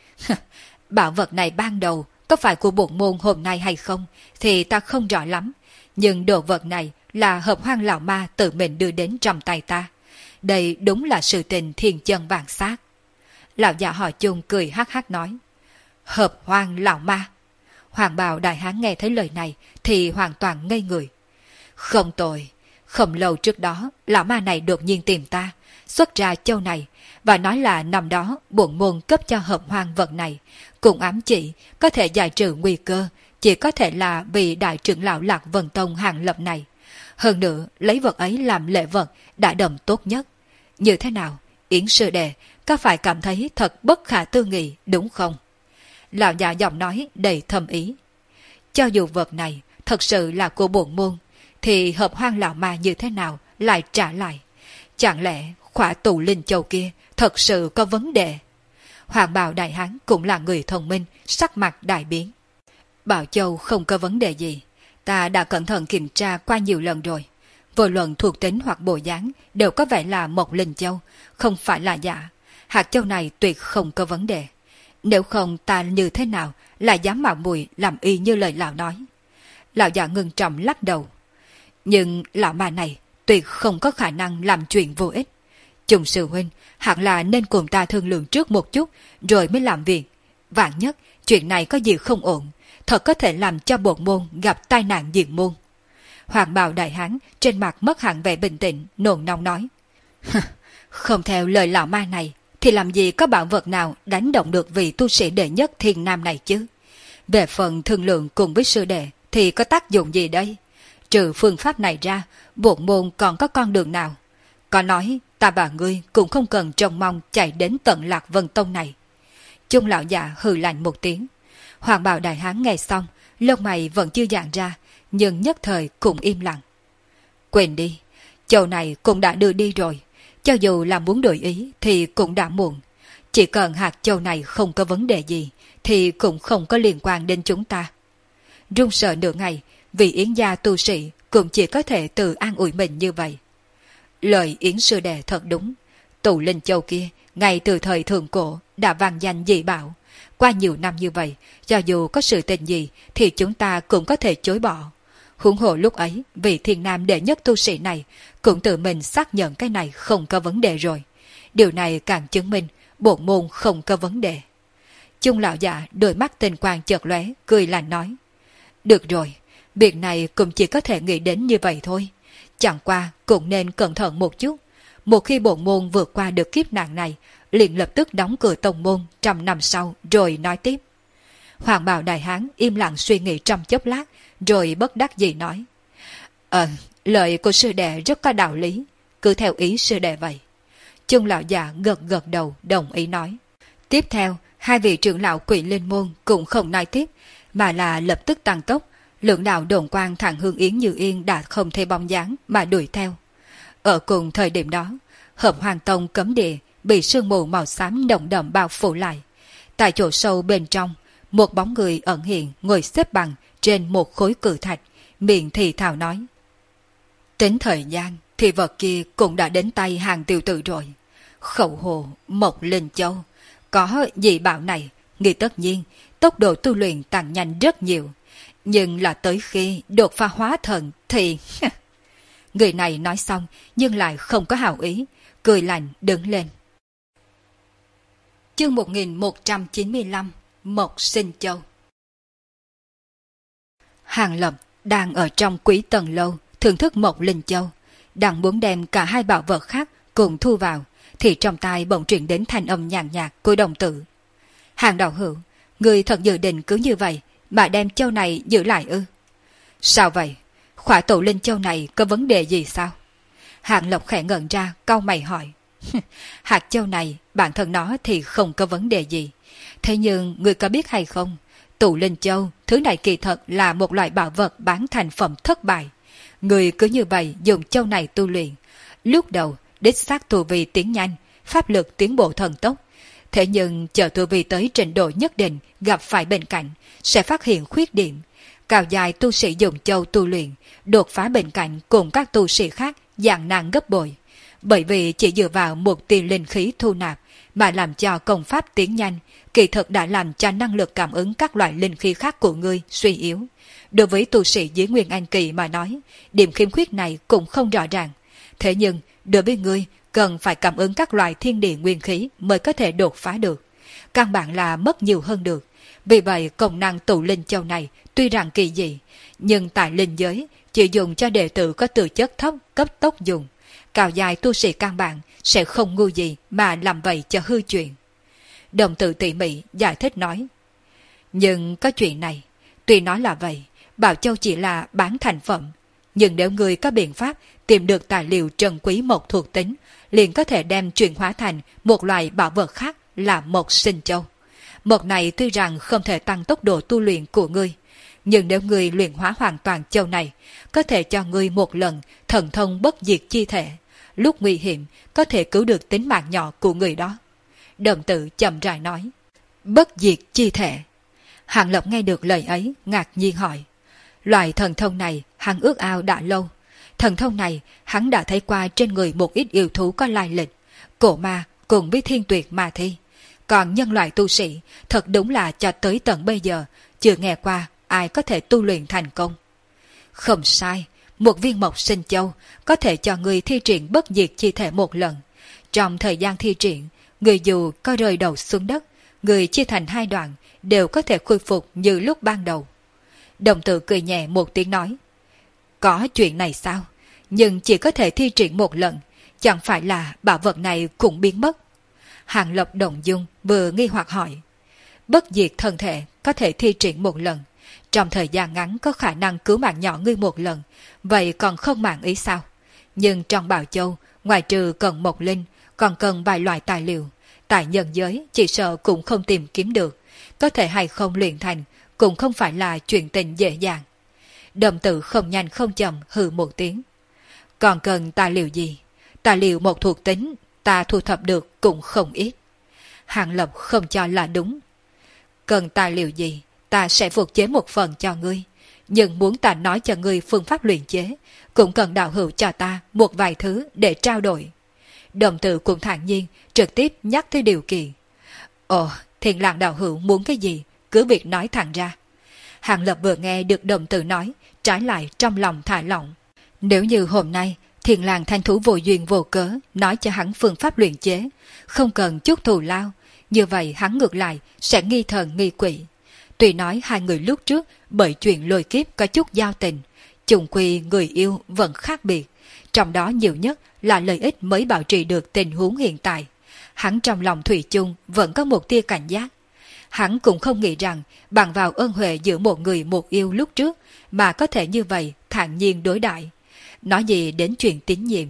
Speaker 1: Bảo vật này ban đầu có phải của bổn môn hôm nay hay không thì ta không rõ lắm, nhưng đồ vật này là Hợp Hoang lão ma tự mình đưa đến trong tay ta. Đây đúng là sự tình thiên chân vạn xác. Lão già họ Chung cười hắc hắc nói. Hợp Hoang lão ma. Hoàng bào đại hán nghe thấy lời này thì hoàn toàn ngây người. Không tồi, không lâu trước đó lão ma này đột nhiên tìm ta, xuất ra châu này và nói là năm đó bổn môn cấp cho Hợp Hoang vật này, cùng ám chỉ có thể giải trừ nguy cơ, chỉ có thể là vì đại trưởng lão Lạc Vân Tông hàng lập này. Hơn nữa lấy vật ấy làm lễ vật đã đầm tốt nhất. Như thế nào, Yến sư đệ có phải cảm thấy thật bất khả tư nghị đúng không? Lão già giọng nói đầy thâm ý. Cho dù vật này thật sự là của bổn môn, thì Hợp Hoang lão ma như thế nào lại trả lại? Chẳng lẽ khỏa tù linh châu kia thật sự có vấn đề? Hoàng bào đại hán cũng là người thông minh, sắc mặt đại biến. Bảo châu không có vấn đề gì, ta đã cẩn thận kiểm tra qua nhiều lần rồi. Vô luận thuộc tính hoặc bộ dáng đều có vẻ là một linh châu, không phải là giả. Hạt châu này tuyệt không có vấn đề. Nếu không ta như thế nào lại dám mạo muội làm y như lời lão nói? Lão già ngưng trọng lắc đầu. Nhưng lão ma này tuyệt không có khả năng làm chuyện vô ích. Chung sư huynh hẳn là nên cùng ta thương lượng trước một chút rồi mới làm việc. Vạn nhất chuyện này có gì không ổn, thật có thể làm cho bổn môn gặp tai nạn diệt môn. Hoàng bào đại hán trên mặt mất hẳn vẻ bình tĩnh, nôn nóng nói. Không theo lời lão ma này thì làm gì có bảo vật nào đánh động được vị tu sĩ đệ nhất thiên nam này chứ? Về phần thương lượng cùng với sư đệ thì có tác dụng gì đây? Trừ phương pháp này ra, bổn môn còn có con đường nào? Có nói ta và ngươi cũng không cần trông mong chạy đến tận Lạc Vân Tông này. Chung lão già hừ lạnh một tiếng. Hoàng bào đại hán nghe xong, lông mày vẫn chưa dạn ra, nhưng nhất thời cũng im lặng. Quên đi, châu này cũng đã đưa đi rồi, cho dù là muốn đổi ý thì cũng đã muộn. Chỉ cần hạt châu này không có vấn đề gì thì cũng không có liên quan đến chúng ta. Run sợ nửa ngày, vì Yến gia tu sĩ cũng chỉ có thể tự an ủi mình như vậy. Lời Yến sư đệ thật đúng, tù linh châu kia ngay từ thời thượng cổ đã vang danh dị bảo. Qua nhiều năm như vậy, cho dù có sự tình gì thì chúng ta cũng có thể chối bỏ. Huống hồ lúc ấy, vị thiên nam đệ nhất tu sĩ này cũng tự mình xác nhận cái này không có vấn đề rồi. Điều này càng chứng minh bổn môn không có vấn đề. Chung lão già đôi mắt tinh quang chợt lóe, cười lạnh nói. Được rồi, việc này cũng chỉ có thể nghĩ đến như vậy thôi. Chẳng qua cũng nên cẩn thận một chút. Một khi bổn môn vượt qua được kiếp nạn này, liền lập tức đóng cửa tông môn trăm năm sau rồi nói tiếp. Hoàng bào đại hán im lặng suy nghĩ trong chốc lát, rồi bất đắc dĩ nói. Ờ, lời của sư đệ rất có đạo lý. cứ theo ý sư đệ vậy. Chung lão già gật gật đầu đồng ý nói. Tiếp theo, hai vị trưởng lão Quỷ Linh môn cũng không nói tiếp, mà là lập tức tăng tốc. Lượng đạo đồn quang thẳng hướng Yến Như Yên đã không thấy bóng dáng mà đuổi theo. Ở cùng thời điểm đó, Hợp Hoàng Tông cấm địa bị sương mù màu xám nồng đậm bao phủ lại. Tại chỗ sâu bên trong, một bóng người ẩn hiện ngồi xếp bằng trên một khối cự thạch, miệng thì thào nói. Tính thời gian thì vật kia cũng đã đến tay hàng tiểu tử rồi. Khẩu hồ Mộc Linh Châu, có dị bảo này, nghĩ tất nhiên tốc độ tu luyện tăng nhanh rất nhiều. Nhưng là tới khi đột phá hóa thần thì... Người này nói xong nhưng lại không có hảo ý, cười lạnh đứng lên. Chương một nghìn một trăm chín mươi lăm Mộc Sinh Châu. Hàng Lập đang ở trong Quý Tần Lâu thưởng thức Mộc Linh Châu, đang muốn đem cả hai bảo vật khác cùng thu vào, thì trong tai bỗng truyền đến thanh âm nhàn nhạt của đồng tử. Hàng đạo hữu, người thật dự định cứ như vậy mà đem châu này giữ lại ư? Sao vậy? Khỏa tổ linh châu này có vấn đề gì sao? Hàng Lập khẽ ngẩn ra, cau mày hỏi. Hạt châu này bản thân nó thì không có vấn đề gì. Thế nhưng người có biết hay không, tụ linh châu, thứ này kỳ thật là một loại bảo vật bán thành phẩm thất bại. Người cứ như vậy dùng châu này tu luyện. Lúc đầu, đích xác tu vi tiến nhanh, pháp lực tiến bộ thần tốc. Thế nhưng chờ tu vi tới trình độ nhất định gặp phải bệnh cảnh, sẽ phát hiện khuyết điểm. Cao dài tu sĩ dùng châu tu luyện, đột phá bệnh cảnh cùng các tu sĩ khác dạng nan gấp bội. Bởi vì chỉ dựa vào một tiền linh khí thu nạp mà làm cho công pháp tiến nhanh, kỳ thực đã làm cho năng lực cảm ứng các loại linh khí khác của ngươi suy yếu. Đối với tu sĩ dưới Nguyên Anh Kỳ mà nói, điểm khiếm khuyết này cũng không rõ ràng. Thế nhưng, đối với ngươi, cần phải cảm ứng các loại thiên địa nguyên khí mới có thể đột phá được. Căn bản là mất nhiều hơn được. Vì vậy, công năng tụ linh châu này tuy rằng kỳ dị, nhưng tại linh giới chỉ dùng cho đệ tử có tư chất thấp cấp tốc dùng. Cao dài tu sĩ căn bản sẽ không ngu gì mà làm vậy cho hư chuyện. Đồng tử tỉ mỉ giải thích nói. Nhưng có chuyện này, tuy nói là vậy, Bảo Châu chỉ là bán thành phẩm. Nhưng nếu người có biện pháp tìm được tài liệu trân quý một thuộc tính, liền có thể đem chuyển hóa thành một loại bảo vật khác là Mộc Sinh Châu. Mộc này tuy rằng không thể tăng tốc độ tu luyện của ngươi, nhưng nếu ngươi luyện hóa hoàn toàn châu này, có thể cho ngươi một lần thần thông bất diệt chi thể. Lúc nguy hiểm, có thể cứu được tính mạng nhỏ của người đó. Đồng tử chậm rãi nói. Bất diệt chi thể. Hàng Lập nghe được lời ấy, ngạc nhiên hỏi. Loại thần thông này hắn ước ao đã lâu. Thần thông này hắn đã thấy qua trên người một ít yêu thú có lai lịch, cổ ma cùng với thiên tuyệt ma thi. Còn nhân loại tu sĩ, thật đúng là cho tới tận bây giờ, chưa nghe qua ai có thể tu luyện thành công. Không sai, một viên Mộc Sinh Châu có thể cho người thi triển bất diệt chi thể một lần. Trong thời gian thi triển, người dù có rơi đầu xuống đất, người chia thành hai đoạn đều có thể khôi phục như lúc ban đầu. Đồng tử cười nhẹ một tiếng nói. Có chuyện này sao? Nhưng chỉ có thể thi triển một lần, chẳng phải là bảo vật này cũng biến mất. Hàng Lập động dung vừa nghi hoặc hỏi. Bất diệt thân thể có thể thi triển một lần, trong thời gian ngắn có khả năng cứu mạng nhỏ ngươi một lần, vậy còn không mạng ý sao? Nhưng trong Bảo Châu, ngoài trừ cần Mộc Linh, còn cần vài loại tài liệu. Tại nhân giới chỉ sợ cũng không tìm kiếm được, có thể hay không luyện thành cũng không phải là chuyện tình dễ dàng. Đồng tử không nhanh không chậm hừ một tiếng. Còn cần tài liệu gì? Tài liệu một thuộc tính ta thu thập được cũng không ít. Hàng Lập không cho là đúng. Cần tài liệu gì, ta sẽ phục chế một phần cho ngươi. Nhưng muốn ta nói cho ngươi phương pháp luyện chế, cũng cần đạo hữu cho ta một vài thứ để trao đổi. Đồng tử cũng thản nhiên, trực tiếp nhắc tới điều kiện. Ồ, Thiền Lạc đạo hữu muốn cái gì, cứ việc nói thẳng ra. Hàng Lập vừa nghe được đồng tử nói, trái lại trong lòng thả lỏng. Nếu như hôm nay Thiền Làng thanh thú vô duyên vô cớ nói cho hắn phương pháp luyện chế, không cần chút thù lao, như vậy hắn ngược lại sẽ nghi thần nghi quỷ. Tuy nói hai người lúc trước bởi chuyện lôi kiếp có chút giao tình, chung quy người yêu vẫn khác biệt, trong đó nhiều nhất là lợi ích mới bảo trì được tình huống hiện tại. Hắn trong lòng thủy chung vẫn có một tia cảnh giác. Hắn cũng không nghĩ rằng bằng vào ơn huệ giữa một người một yêu lúc trước mà có thể như vậy thản nhiên đối đãi. Nói gì đến chuyện tín nhiệm,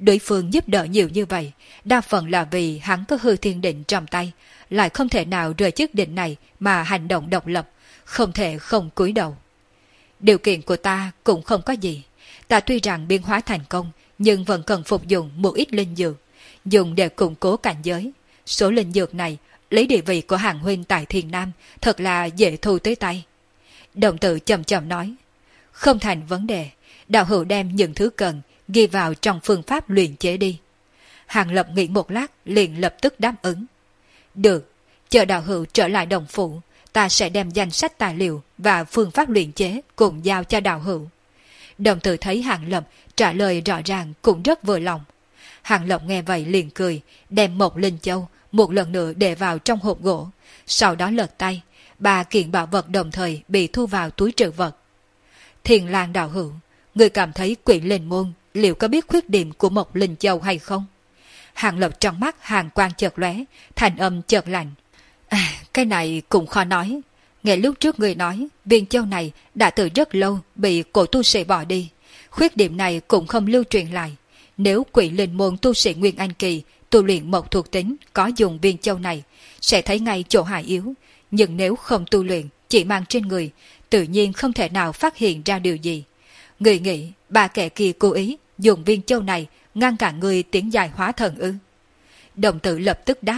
Speaker 1: đối phương giúp đỡ nhiều như vậy, đa phần là vì hắn có hư thiên định trong tay, lại không thể nào rời chiếc định này mà hành động độc lập, không thể không cúi đầu. Điều kiện của ta cũng không có gì. Ta tuy rằng biến hóa thành công, nhưng vẫn cần phục dụng một ít linh dược, dùng để củng cố cảnh giới. Số linh dược này, lấy địa vị của hàng huynh tại Thiền Nam, thật là dễ thu tới tay. Đồng tử chậm chậm nói, không thành vấn đề, đạo hữu đem những thứ cần, ghi vào trong phương pháp luyện chế đi. Hàng Lập nghĩ một lát, liền lập tức đáp ứng. Được, chờ đạo hữu trở lại đồng phủ, ta sẽ đem danh sách tài liệu và phương pháp luyện chế cùng giao cho đạo hữu. Đồng tử thấy Hàng Lập trả lời rõ ràng cũng rất vừa lòng. Hàng Lập nghe vậy liền cười, đem một linh châu một lần nữa để vào trong hộp gỗ, sau đó lật tay, ba kiện bảo vật đồng thời bị thu vào túi trữ vật. Thiền Lang đạo hữu, người cảm thấy quỷ linh môn liệu có biết khuyết điểm của một linh châu hay không? Hàng Lập trong mắt hàng quang chợt lóe, thành âm chợt lạnh. À, cái này cũng khó nói. Nghe lúc trước người nói, viên châu này đã từ rất lâu bị cổ tu sĩ bỏ đi. Khuyết điểm này cũng không lưu truyền lại. Nếu quỷ linh môn tu sĩ Nguyên Anh Kỳ tu luyện một thuộc tính có dùng viên châu này, sẽ thấy ngay chỗ hại yếu. Nhưng nếu không tu luyện, chỉ mang trên người, tự nhiên không thể nào phát hiện ra điều gì. Người nghĩ ba kẻ kia cố ý dùng viên châu này ngăn cản người tiến dài hóa thần ư? Đồng tử lập tức đáp.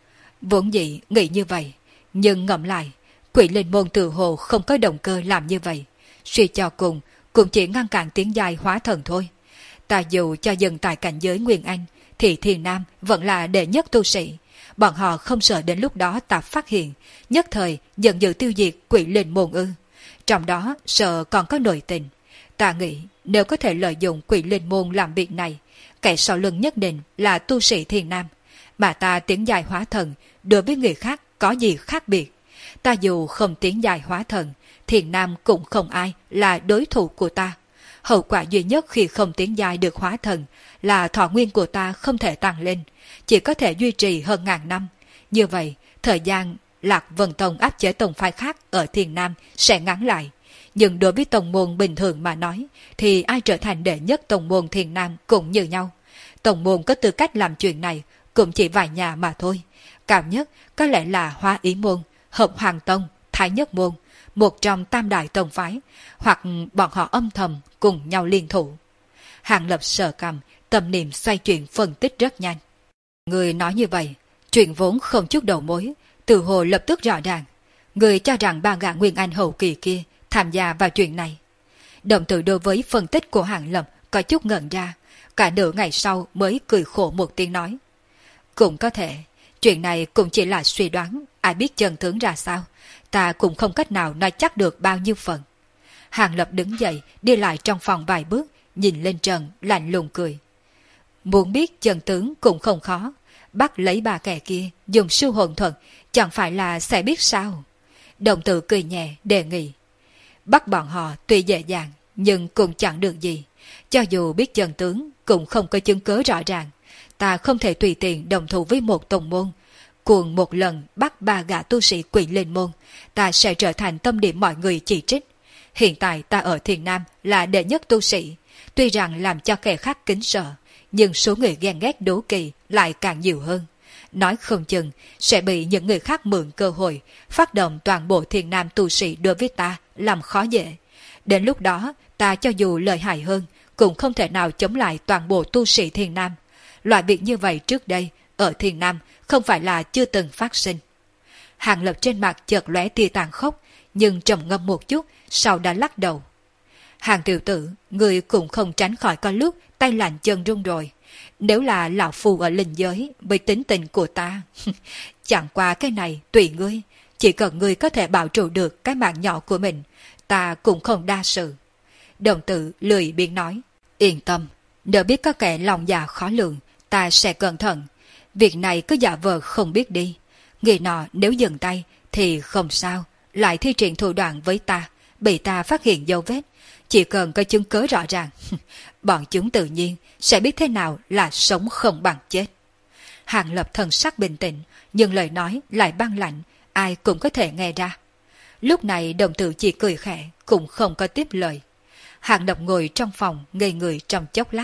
Speaker 1: Vốn dĩ nghĩ như vậy, nhưng ngẫm lại, quỷ linh môn tự hồ không có động cơ làm như vậy. Suy cho cùng, cũng chỉ ngăn cản tiến dài hóa thần thôi. Ta dù cho dừng tại cảnh giới Nguyên Anh, thì Thiền Nam vẫn là đệ nhất tu sĩ. Bọn họ không sợ đến lúc đó ta phát hiện, nhất thời dần dữ tiêu diệt quỷ linh môn ư. Trong đó sợ còn có nội tình. Ta nghĩ nếu có thể lợi dụng quỷ linh môn làm việc này, kẻ sau lưng nhất định là tu sĩ Thiền Nam. Mà ta tiến dài hóa thần đối với người khác có gì khác biệt. Ta dù không tiến dài hóa thần, Thiền Nam cũng không ai là đối thủ của ta. Hậu quả duy nhất khi không tiến dài được hóa thần là thọ nguyên của ta không thể tăng lên, chỉ có thể duy trì hơn ngàn năm. Như vậy, thời gian Lạc Vân Tông áp chế tông phái khác ở Thiền Nam sẽ ngắn lại. Nhưng đối với tông môn bình thường mà nói, thì ai trở thành đệ nhất tông môn Thiền Nam cũng như nhau. Tông môn có tư cách làm chuyện này cũng chỉ vài nhà mà thôi. Cao nhất có lẽ là Hoa Ý Môn, Hợp Hoàng Tông, Thái Nhất Môn, một trong tam đại tông phái, hoặc bọn họ âm thầm cùng nhau liên thủ. Hàng Lập sờ cằm, tâm niệm xoay chuyển phân tích rất nhanh. Người nói như vậy, chuyện vốn không chút đầu mối, từ hồ lập tức rõ ràng. Người cho rằng ba gã Nguyên Anh hậu kỳ kia tham gia vào chuyện này. Đồng tử đối với phân tích của Hàng Lập có chút ngẩn ra, cả nửa ngày sau mới cười khổ một tiếng nói. Cũng có thể, chuyện này cũng chỉ là suy đoán, ai biết chân tướng ra sao, ta cũng không cách nào nói chắc được bao nhiêu phần. Hàng Lập đứng dậy, đi lại trong phòng vài bước, nhìn lên trần, lạnh lùng cười. Muốn biết chân tướng cũng không khó, bắt lấy ba kẻ kia, dùng siêu hồn thuật, chẳng phải là sẽ biết sao. Đồng tử cười nhẹ, đề nghị. Bắt bọn họ tuy dễ dàng, nhưng cũng chẳng được gì. Cho dù biết chân tướng, cũng không có chứng cớ rõ ràng. Ta không thể tùy tiện đồng thủ với một tông môn. Cuồng một lần bắt ba gã tu sĩ quỷ linh môn, ta sẽ trở thành tâm điểm mọi người chỉ trích. Hiện tại ta ở Thiền Nam là đệ nhất tu sĩ, tuy rằng làm cho kẻ khác kính sợ, nhưng số người ghen ghét đố kỵ lại càng nhiều hơn. Nói không chừng sẽ bị những người khác mượn cơ hội phát động toàn bộ Thiền Nam tu sĩ đối với ta làm khó dễ. Đến lúc đó ta cho dù lợi hại hơn cũng không thể nào chống lại toàn bộ tu sĩ Thiền Nam. Loại việc như vậy trước đây ở Thiền Nam không phải là chưa từng phát sinh. Hàng Lập trên mặt chợt lóe tia tàn khốc, nhưng trầm ngâm một chút, sau đã lắc đầu. Hàng tiểu tử, người cũng không tránh khỏi có lúc tay lạnh chân run rồi. Nếu là lão phù ở linh giới với tính tình của ta, chẳng qua cái này tùy ngươi. Chỉ cần ngươi có thể bảo trụ được cái mạng nhỏ của mình, ta cũng không đa sự. Đồng tử lười biếng nói, yên tâm, nếu biết có kẻ lòng dạ khó lường, ta sẽ cẩn thận. Việc này cứ giả vờ không biết đi. Người nọ nếu dừng tay thì không sao, lại thi triển thủ đoạn với ta, bị ta phát hiện dấu vết. Chỉ cần có chứng cớ rõ ràng, bọn chúng tự nhiên sẽ biết thế nào là sống không bằng chết. Hàng Lập thần sắc bình tĩnh, nhưng lời nói lại băng lạnh, ai cũng có thể nghe ra. Lúc này đồng tử chỉ cười khẽ, cũng không có tiếp lời. Hàng Lập ngồi trong phòng ngây người trong chốc lát,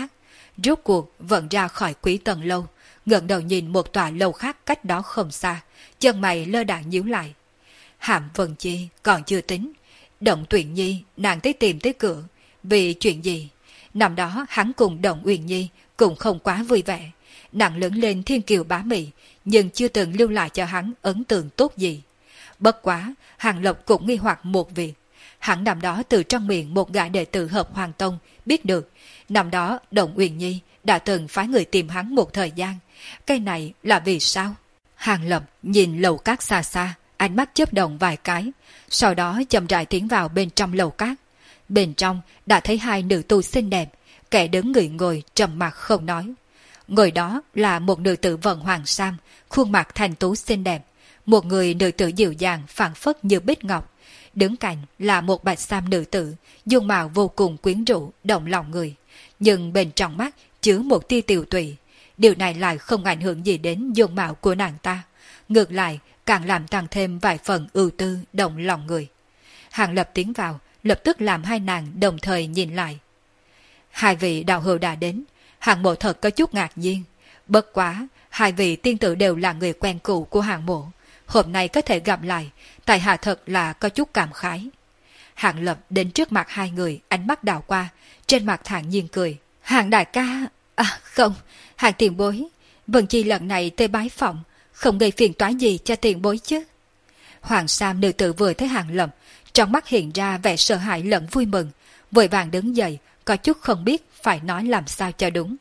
Speaker 1: rốt cuộc vẫn ra khỏi Quý Tần lâu, ngẩng đầu nhìn một tòa lâu khác cách đó không xa, chân mày lơ đãng nhíu lại. Hàm Vân Chi còn chưa tính, Động Tuyển Nhi nàng tới tìm tới cửa, vì chuyện gì? Năm đó hắn cùng Động Uyển Nhi cũng không quá vui vẻ, nàng lớn lên thiên kiều bá mỹ, nhưng chưa từng lưu lại cho hắn ấn tượng tốt gì. Bất quá, Hàng Lập cũng nghi hoặc một việc. Hắn năm đó từ trong miệng một gã đệ tử Hợp Hoàng Tông biết được, năm đó Động Uyển Nhi đã từng phái người tìm hắn một thời gian. Cái này là vì sao? Hàng Lập nhìn lầu cát xa xa, ánh mắt chớp động vài cái, sau đó chậm rãi tiến vào bên trong lầu cát. Bên trong đã thấy hai nữ tu xinh đẹp, kẻ đứng người ngồi trầm mặc không nói. Người đó là một nữ tử vận hoàng sam, khuôn mặt thanh tú xinh đẹp, một người nữ tử dịu dàng phảng phất như bích ngọc. Đứng cạnh là một bạch sam nữ tử, dung mạo vô cùng quyến rũ, động lòng người, nhưng bên trong mắt chứa một tia tiều tụy. Điều này lại không ảnh hưởng gì đến dung mạo của nàng ta, ngược lại càng làm tăng thêm vài phần ưu tư động lòng người. Hàng Lập tiến vào, lập tức làm hai nàng đồng thời nhìn lại. Hai vị đạo hữu đã đến, Hàng Mộ thật có chút ngạc nhiên. Bất quá, hai vị tiên tử đều là người quen cũ của Hàng Mộ, hôm nay có thể gặp lại, tại hạ thật là có chút cảm khái. Hàng Lập đến trước mặt hai người, ánh mắt đảo qua, trên mặt thản nhiên cười. Hàng đại ca, à không, Hàng tiền bối, Vân Chi lần này tới bái phỏng, không gây phiền toái gì cho tiền bối chứ? Hoàng Sam nữ tử vừa thấy Hàng Lập, trong mắt hiện ra vẻ sợ hãi lẫn vui mừng, vội vàng đứng dậy, có chút không biết phải nói làm sao cho đúng.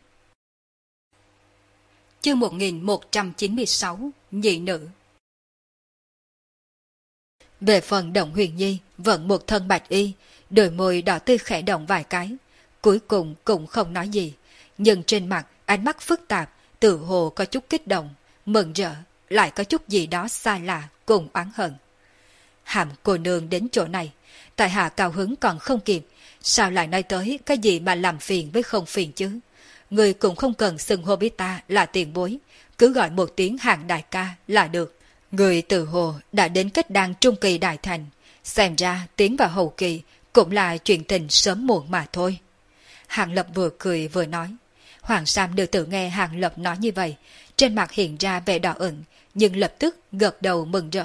Speaker 1: Chương một nghìn một trăm chín mươi sáu, nhị nữ. Về phần Động Huyền Nhi vẫn một thân bạch y, đôi môi đỏ tươi khẽ động vài cái, cuối cùng cũng không nói gì, nhưng trên mặt ánh mắt phức tạp, tự hồ có chút kích động, mừng rỡ, lại có chút gì đó xa lạ cùng oán hận. Hàm cô nương đến chỗ này, tại hạ cao hứng còn không kịp, sao lại nói tới cái gì mà làm phiền với không phiền chứ? Người cũng không cần xưng hô với ta là tiền bối, cứ gọi một tiếng Hàng đại ca là được. Người từ hồ đã đến kết đan trung kỳ đại thành, xem ra tiến vào hậu kỳ cũng là chuyện tình sớm muộn mà thôi. Hàng Lập vừa cười vừa nói. Hoàng Sam nữ tử nghe Hàng Lập nói như vậy, trên mặt hiện ra vẻ đỏ ửng, nhưng lập tức gật đầu mừng rỡ.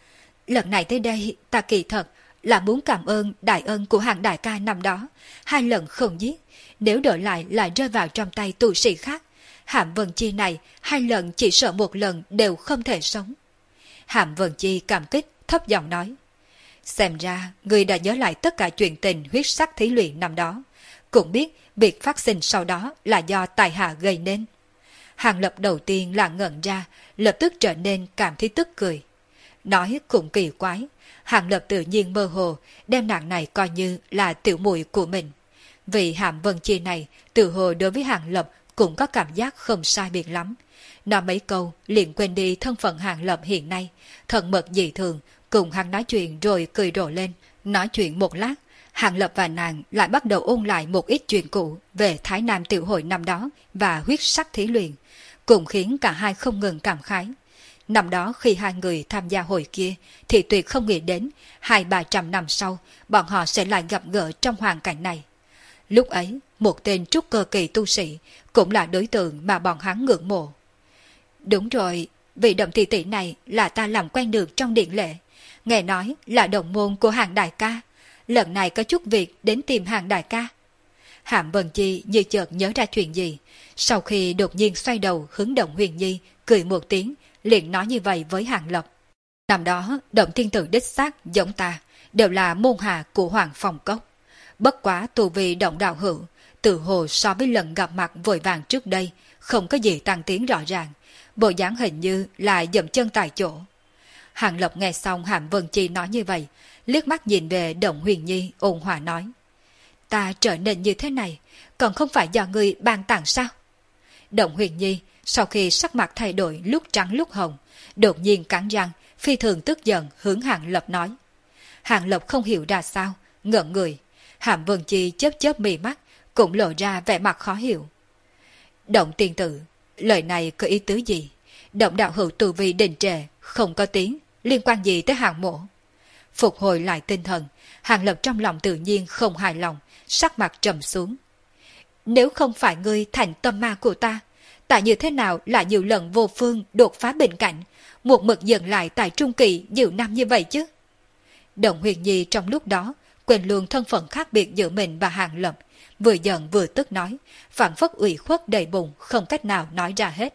Speaker 1: Lần này tới đây ta kỳ thật là muốn cảm ơn đại ân của Hàng đại ca năm đó, hai lần không giết, nếu đổi lại lại rơi vào trong tay tu sĩ khác, Hàm Vân Chi này hai lần chỉ sợ một lần đều không thể sống. Hàm Vân Chi cảm kích thấp giọng nói. Xem ra người đã nhớ lại tất cả chuyện tình huyết sắc thí luyện năm đó, cũng biết việc phát sinh sau đó là do tài hạ gây nên. Hàng Lập đầu tiên là ngẩn ra, lập tức trở nên cảm thấy tức cười. Nói cũng kỳ quái, Hàng Lập tự nhiên mơ hồ đem nàng này coi như là tiểu muội của mình. Vì Hàm Vân Chi này tự hồ đối với Hàng Lập cũng có cảm giác không sai biệt lắm. Nói mấy câu liền quên đi thân phận Hàng Lập hiện nay, thân mật dị thường, cùng hắn nói chuyện rồi cười rộ lên. Nói chuyện một lát, Hàng Lập và nàng lại bắt đầu ôn lại một ít chuyện cũ về Thái Nam tiểu hội năm đó và huyết sắc thí luyện, cũng khiến cả hai không ngừng cảm khái. Năm đó khi hai người tham gia hội kia thì tuyệt không nghĩ đến hai ba trăm năm sau bọn họ sẽ lại gặp gỡ trong hoàn cảnh này. Lúc ấy, một tên trúc cơ kỳ tu sĩ cũng là đối tượng mà bọn hắn ngưỡng mộ. Đúng rồi, vị Động tỷ tỷ này là ta làm quen được trong điện lệ, nghe nói là đồng môn của Hàng đại ca, lần này có chút việc đến tìm Hàng đại ca. Hàm Vân Chi như chợt nhớ ra chuyện gì, sau khi đột nhiên xoay đầu hướng Động Huyền Nhi cười một tiếng, liền nói như vậy với Hàng Lập. Năm đó Động thiên tử đích xác giống ta, đều là môn hạ của Hoàng Phong Cốc. Bất quá tu vi Động đạo hữu, tự hồ so với lần gặp mặt vội vàng trước đây, không có gì tăng tiến rõ ràng, bộ dáng hình như là dậm chân tại chỗ. Hàng Lập nghe xong Hàm Vân Chi nói như vậy, liếc mắt nhìn về Động Huyền Nhi ôn hòa nói. Ta trở nên như thế này, còn không phải do ngươi ban tặng sao? Động Huyền Nhi sau khi sắc mặt thay đổi lúc trắng lúc hồng, đột nhiên cắn răng, phi thường tức giận hướng Hàng Lập nói. Hàng Lập không hiểu ra sao, ngẩn người. Hàm Vân Chi chớp chớp mì mắt, cũng lộ ra vẻ mặt khó hiểu. Động tiên tử, lời này có ý tứ gì? Động đạo hữu tu vi đình trệ, không có tiếng, liên quan gì tới Hàng mộ? Phục hồi lại tinh thần, Hàng Lập trong lòng tự nhiên không hài lòng, sắc mặt trầm xuống. Nếu không phải ngươi thành tâm ma của ta, tại như thế nào lại nhiều lần vô phương đột phá bình cảnh, một mực dừng lại tại trung kỳ nhiều năm như vậy chứ? Đồng Huyền Nhi trong lúc đó quên luôn thân phận khác biệt giữa mình và Hàng Lập, vừa giận vừa tức nói, phản phất ủy khuất đầy bụng, không cách nào nói ra hết.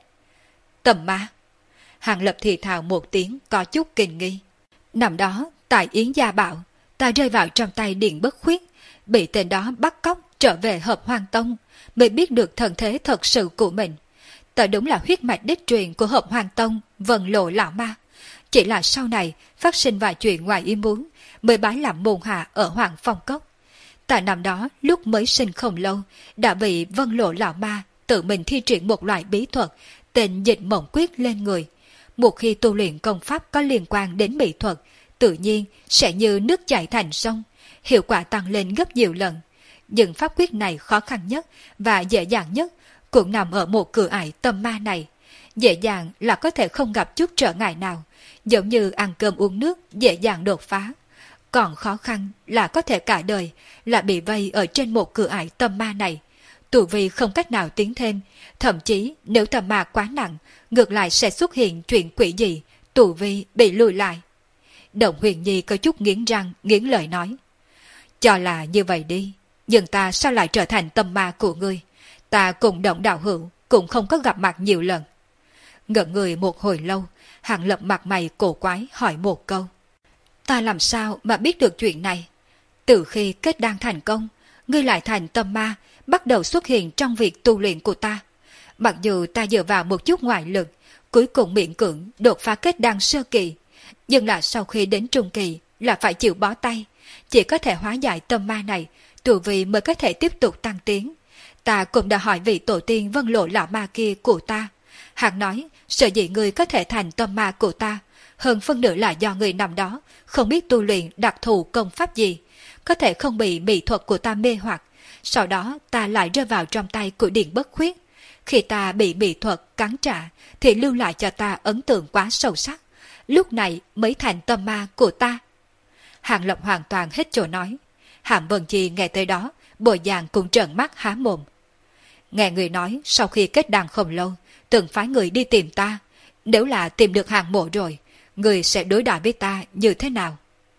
Speaker 1: Tầm ma. Hàng Lập thì thào một tiếng có chút kinh nghi. Năm đó tại Yến Gia Bảo, ta rơi vào trong tay Điện Bất Khuyết, bị tên đó bắt cóc trở về Hợp Hoang Tông, mới biết được thần thế thật sự của mình. Ta đúng là huyết mạch đích truyền của Hợp Hoang Tông, Vân Lộ Lão Ma. Chỉ là sau này phát sinh vài chuyện ngoài ý muốn, mới bái làm môn hạ ở Hoàng Phong Cốc. Tại năm đó lúc mới sinh không lâu, đã bị Vân Lộ Lão Ma tự mình thi triển một loại bí thuật tên Dịch Mộng Quyết lên người. Một khi tu luyện công pháp có liên quan đến mỹ thuật, tự nhiên sẽ như nước chảy thành sông, hiệu quả tăng lên gấp nhiều lần. Nhưng pháp quyết này khó khăn nhất và dễ dàng nhất cũng nằm ở một cửa ải tâm ma này. Dễ dàng là có thể không gặp chút trở ngại nào, giống như ăn cơm uống nước dễ dàng đột phá. Còn khó khăn là có thể cả đời là bị vây ở trên một cửa ải tâm ma này. Tu vi không cách nào tiến thêm, thậm chí nếu tâm ma quá nặng, ngược lại sẽ xuất hiện chuyện quỷ dị, tu vi bị lùi lại. Động Huyền Nhi có chút nghiến răng, nghiến lời nói. Cho là như vậy đi, nhưng ta sao lại trở thành tâm ma của ngươi? Ta cùng Động đạo hữu cũng không có gặp mặt nhiều lần. Ngẩn người một hồi lâu, Hàng Lập mặt mày cổ quái hỏi một câu. Ta làm sao mà biết được chuyện này? Từ khi kết đan thành công, ngươi lại thành tâm ma, bắt đầu xuất hiện trong việc tu luyện của ta. Mặc dù ta dựa vào một chút ngoại lực, cuối cùng miễn cưỡng đột phá kết đan sơ kỳ, nhưng là sau khi đến trung kỳ là phải chịu bó tay, chỉ có thể hóa giải tâm ma này, tu vi mới có thể tiếp tục tăng tiến. Ta cũng đã hỏi vị tổ tiên Vân Lộ Lão Ma kia của ta. Hắn nói, sở dĩ người có thể thành tâm ma của ta, hơn phân nửa là do người nằm đó không biết tu luyện đặc thù công pháp gì, có thể không bị mỹ thuật của ta mê hoặc. Sau đó ta lại rơi vào trong tay của Điện Bất Khuyết. Khi ta bị mỹ thuật cắn trả thì lưu lại cho ta ấn tượng quá sâu sắc, lúc này mới thành tâm ma của ta. Hàng Lập hoàn toàn hết chỗ nói. Hàm Vân Chi nghe tới đó, bộ dạng cũng trợn mắt há mồm. Nghe người nói sau khi kết đàn không lâu, từng phái người đi tìm ta. Nếu là tìm được Hàng Mộ rồi, người sẽ đối đãi với ta như thế nào?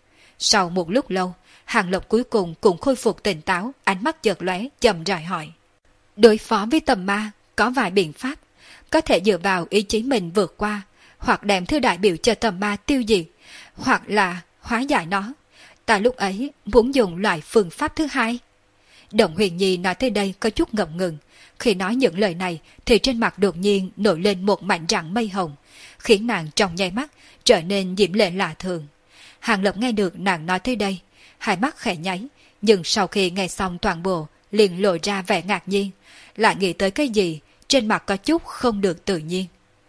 Speaker 1: Sau một lúc lâu, Hàng Lập cuối cùng cũng khôi phục tỉnh táo, ánh mắt chợt lóe, chậm rãi hỏi. Đối phó với tầm ma, có vài biện pháp, có thể dựa vào ý chí mình vượt qua, hoặc đem thư đại biểu cho tầm ma tiêu diệt, hoặc là hóa giải nó. Ta lúc ấy muốn dùng loại phương pháp thứ hai. Động Huyền Nhi nói tới đây có chút ngập ngừng. Khi nói những lời này thì trên mặt đột nhiên nổi lên một mảnh rặng mây hồng, khiến nàng trong nháy mắt trở nên diễm lệ lạ thường. Hàng Lập nghe được nàng nói tới đây, hai mắt khẽ nháy, nhưng sau khi nghe xong toàn bộ liền lộ ra vẻ ngạc nhiên, lại nghĩ tới cái gì, trên mặt có chút không được tự nhiên.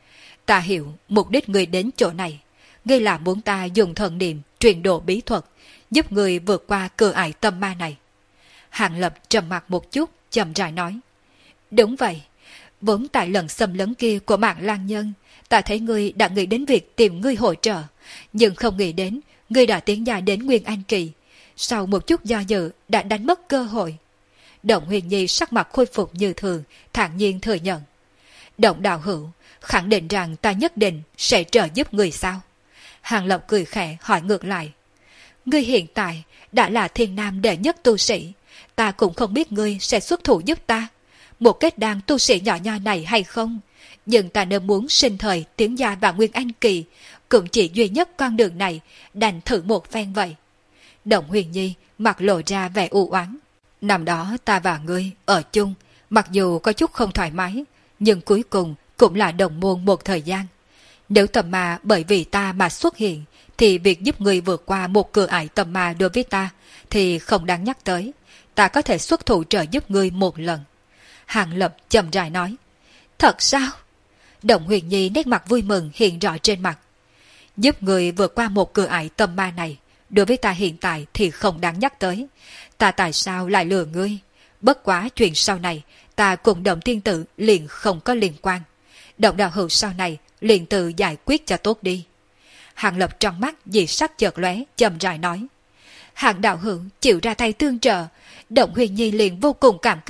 Speaker 1: Ta hiểu mục đích người đến chỗ này, ngươi là muốn ta dùng thần niệm truyền độ bí thuật, giúp người vượt qua cửa ải tâm ma này. Hàng Lập trầm mặt một chút, chậm rãi nói. Đúng vậy, vốn tại lần xâm lấn kia của Mạng Lang Nhân, ta thấy ngươi đã nghĩ đến việc tìm ngươi hỗ trợ, nhưng không nghĩ đến ngươi đã tiến dài đến Nguyên Anh Kỳ. Sau một chút do dự đã đánh mất cơ hội. Động Huyền Nhi sắc mặt khôi phục như thường, thản nhiên thừa nhận. Động đạo hữu, khẳng định rằng ta nhất định sẽ trợ giúp người sao? Hàng Lập cười khẽ hỏi ngược lại. Ngươi hiện tại đã là thiên nam đệ nhất tu sĩ, ta cũng không biết ngươi sẽ xuất thủ giúp ta. Một kết đan tu sĩ nhỏ nho này hay không? Nhưng ta nếu muốn sinh thời tiến gia vào Nguyên Anh Kỳ, cũng chỉ duy nhất con đường này, đành thử một phen vậy. Động Huyền Nhi mặt lộ ra vẻ u oán. Năm đó ta và ngươi ở chung, mặc dù có chút không thoải mái, nhưng cuối cùng cũng là đồng môn một thời gian. Nếu tầm ma bởi vì ta mà xuất hiện, thì việc giúp ngươi vượt qua một cửa ải tầm ma đối với ta thì không đáng nhắc tới. Ta có thể xuất thủ trợ giúp ngươi một lần. Hàng Lập chậm rãi nói. Thật sao? Động Huyền Nhi nét mặt vui mừng hiện rõ trên mặt. Giúp người vượt qua một cửa ải tâm ma này, đối với ta hiện tại thì không đáng nhắc tới. Ta tại sao lại lừa ngươi? Bất quá chuyện sau này, ta cùng Động Tiên Tử liền không có liên quan. Động đạo hữu sau này liền tự giải quyết cho tốt đi. Hàng Lập trong mắt dị sắc chợt lóe, chậm rãi nói. Hàng đạo hữu chịu ra tay tương trợ, Động Huyền Nhi liền vô cùng cảm kích,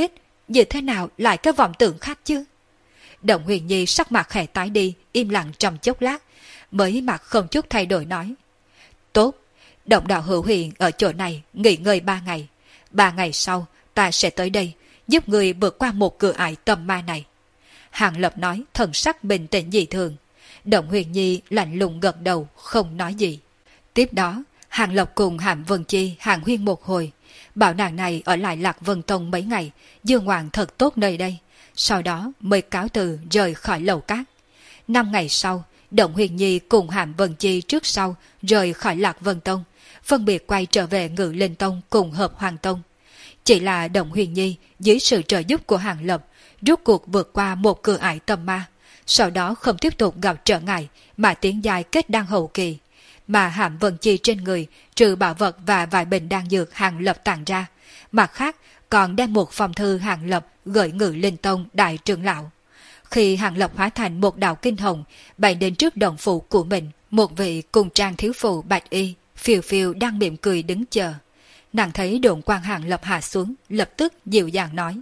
Speaker 1: như thế nào lại có vọng tưởng khác chứ? Động Huyền Nhi sắc mặt khẽ tái đi, im lặng trong chốc lát, mới mặt không chút thay đổi nói. Tốt, Động đạo hữu hiện ở chỗ này nghỉ ngơi ba ngày. Ba ngày sau, ta sẽ tới đây, giúp người vượt qua một cửa ải tâm ma này. Hàng Lập nói thần sắc bình tĩnh dị thường. Động Huyền Nhi lạnh lùng gật đầu, không nói gì. Tiếp đó, Hàng Lập cùng Hàm Vân Chi hàng huyên một hồi, bảo nàng này ở lại Lạc Vân Tông mấy ngày, dương ngoạn thật tốt nơi đây. Sau đó mới cáo từ rời khỏi lầu cát. Năm ngày sau, Động Huyền Nhi cùng Hàm Vân Chi trước sau rời khỏi Lạc Vân Tông, phân biệt quay trở về Ngự Linh Tông cùng Hợp Hoàng Tông. Chỉ là Động Huyền Nhi dưới sự trợ giúp của Hàng Lập rút cuộc vượt qua một cửa ải tâm ma, sau đó không tiếp tục gặp trở ngại mà tiến dài kết đan hậu kỳ. Mà Hàm Vân Chi trên người trừ bảo vật và vài bình đan dược Hàng Lập tặng ra, mặt khác còn đem một phong thư Hàng Lập gửi Ngự Linh Tông đại trưởng lão. Khi Hàng Lập hóa thành một đạo kinh hồng bày đến trước động phủ của mình, một vị cùng trang thiếu phụ bạch y phiêu phiêu đang mỉm cười đứng chờ. Nàng thấy đồn quang Hàng Lập hạ xuống, lập tức dịu dàng nói: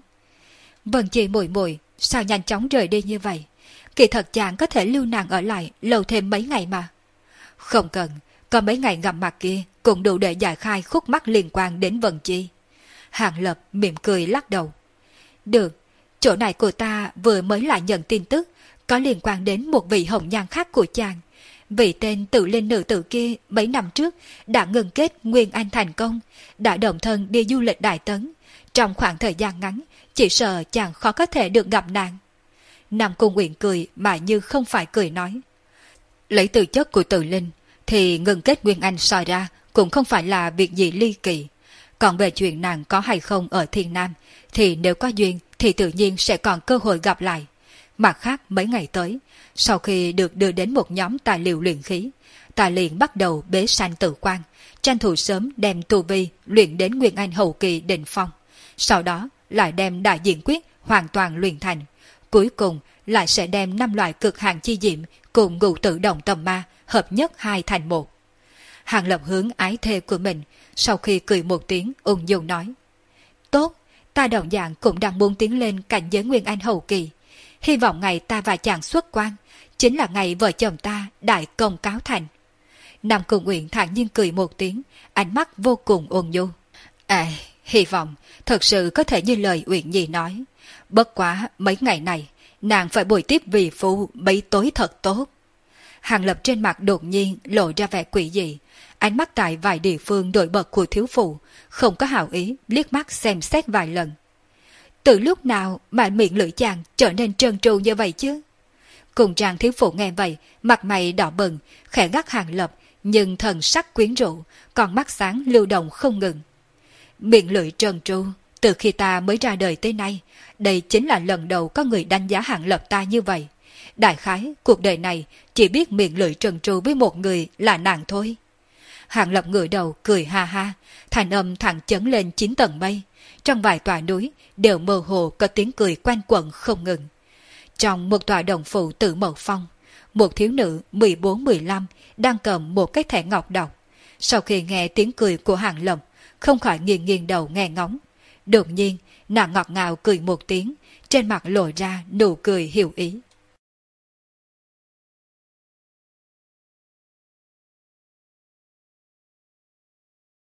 Speaker 1: Vân Chi muội muội, sao nhanh chóng rời đi như vậy? Kỳ thật chàng có thể lưu nàng ở lại lâu thêm mấy ngày mà. Không cần, có mấy ngày gặp mặt kia cũng đủ để giải khai khúc mắc liên quan đến Vân Chi. Hàng Lập mỉm cười lắc đầu. Được, chỗ này của ta vừa mới lại nhận tin tức có liên quan đến một vị hồng nhan khác của chàng. Vị tên tự linh nữ tử kia mấy năm trước đã ngừng kết Nguyên Anh thành công, đã động thân đi du lịch Đại Tấn. Trong khoảng thời gian ngắn, chỉ sợ chàng khó có thể được gặp nàng. Nam Cung Uyển cười mà như không phải cười nói. Lấy từ chất của tự linh thì ngừng kết Nguyên Anh soi ra cũng không phải là việc gì ly kỳ. Còn về chuyện nàng có hay không ở Thiên Nam thì nếu có duyên thì tự nhiên sẽ còn cơ hội gặp lại. Mặt khác mấy ngày tới, sau khi được đưa đến một nhóm tài liệu luyện khí, ta liền bắt đầu bế sanh tự quan, tranh thủ sớm đem tu vi luyện đến Nguyên Anh hậu kỳ đỉnh phong. Sau đó lại đem đại diện quyết hoàn toàn luyện thành. Cuối cùng lại sẽ đem năm loại cực hạn chi diệm cùng ngũ tự động tầm ma hợp nhất hai thành một. Hàng Lập hướng ái thê của mình, sau khi cười một tiếng ung dung nói: Tốt, ta đồng dạng cũng đang muốn tiến lên cảnh giới Nguyên Anh hậu kỳ. Hy vọng ngày ta và chàng xuất quan chính là ngày vợ chồng ta đại công cáo thành. Nam Cung Uyển thản nhiên cười một tiếng, ánh mắt vô cùng ôn nhu. À, hy vọng thật sự có thể như lời Uyển Nhi nói. Bất quá mấy ngày này nàng phải bồi tiếp vì phu mấy tối thật tốt. Hàng Lập trên mặt đột nhiên lộ ra vẻ quỷ dị, ánh mắt tại vài địa phương nổi bật của thiếu phụ không có hảo ý liếc mắt xem xét vài lần. Từ lúc nào mà miệng lưỡi chàng trở nên trơn tru như vậy chứ? Cùng trang thiếu phụ nghe vậy, mặt mày đỏ bừng, khẽ gắt Hàng Lập, nhưng thần sắc quyến rũ, còn mắt sáng lưu động không ngừng. Miệng lưỡi trơn tru, từ khi ta mới ra đời tới nay, đây chính là lần đầu có người đánh giá Hàng Lập ta như vậy. Đại khái, cuộc đời này chỉ biết miệng lưỡi trần tru với một người là nàng thôi. Hàng Lập ngửa đầu cười ha ha, thành âm thẳng chấn lên chín tầng mây. Trong vài tòa núi đều mơ hồ có tiếng cười quanh quẩn không ngừng. Trong một tòa đồng phụ Tử Mậu Phong, một thiếu nữ mười bốn mười lăm đang cầm một cái thẻ ngọc đọc. Sau khi nghe tiếng cười của Hàng Lập, không khỏi nghiêng nghiêng đầu nghe ngóng. Đột nhiên, nàng ngọt ngào cười một tiếng, trên mặt lộ ra nụ cười hiểu ý.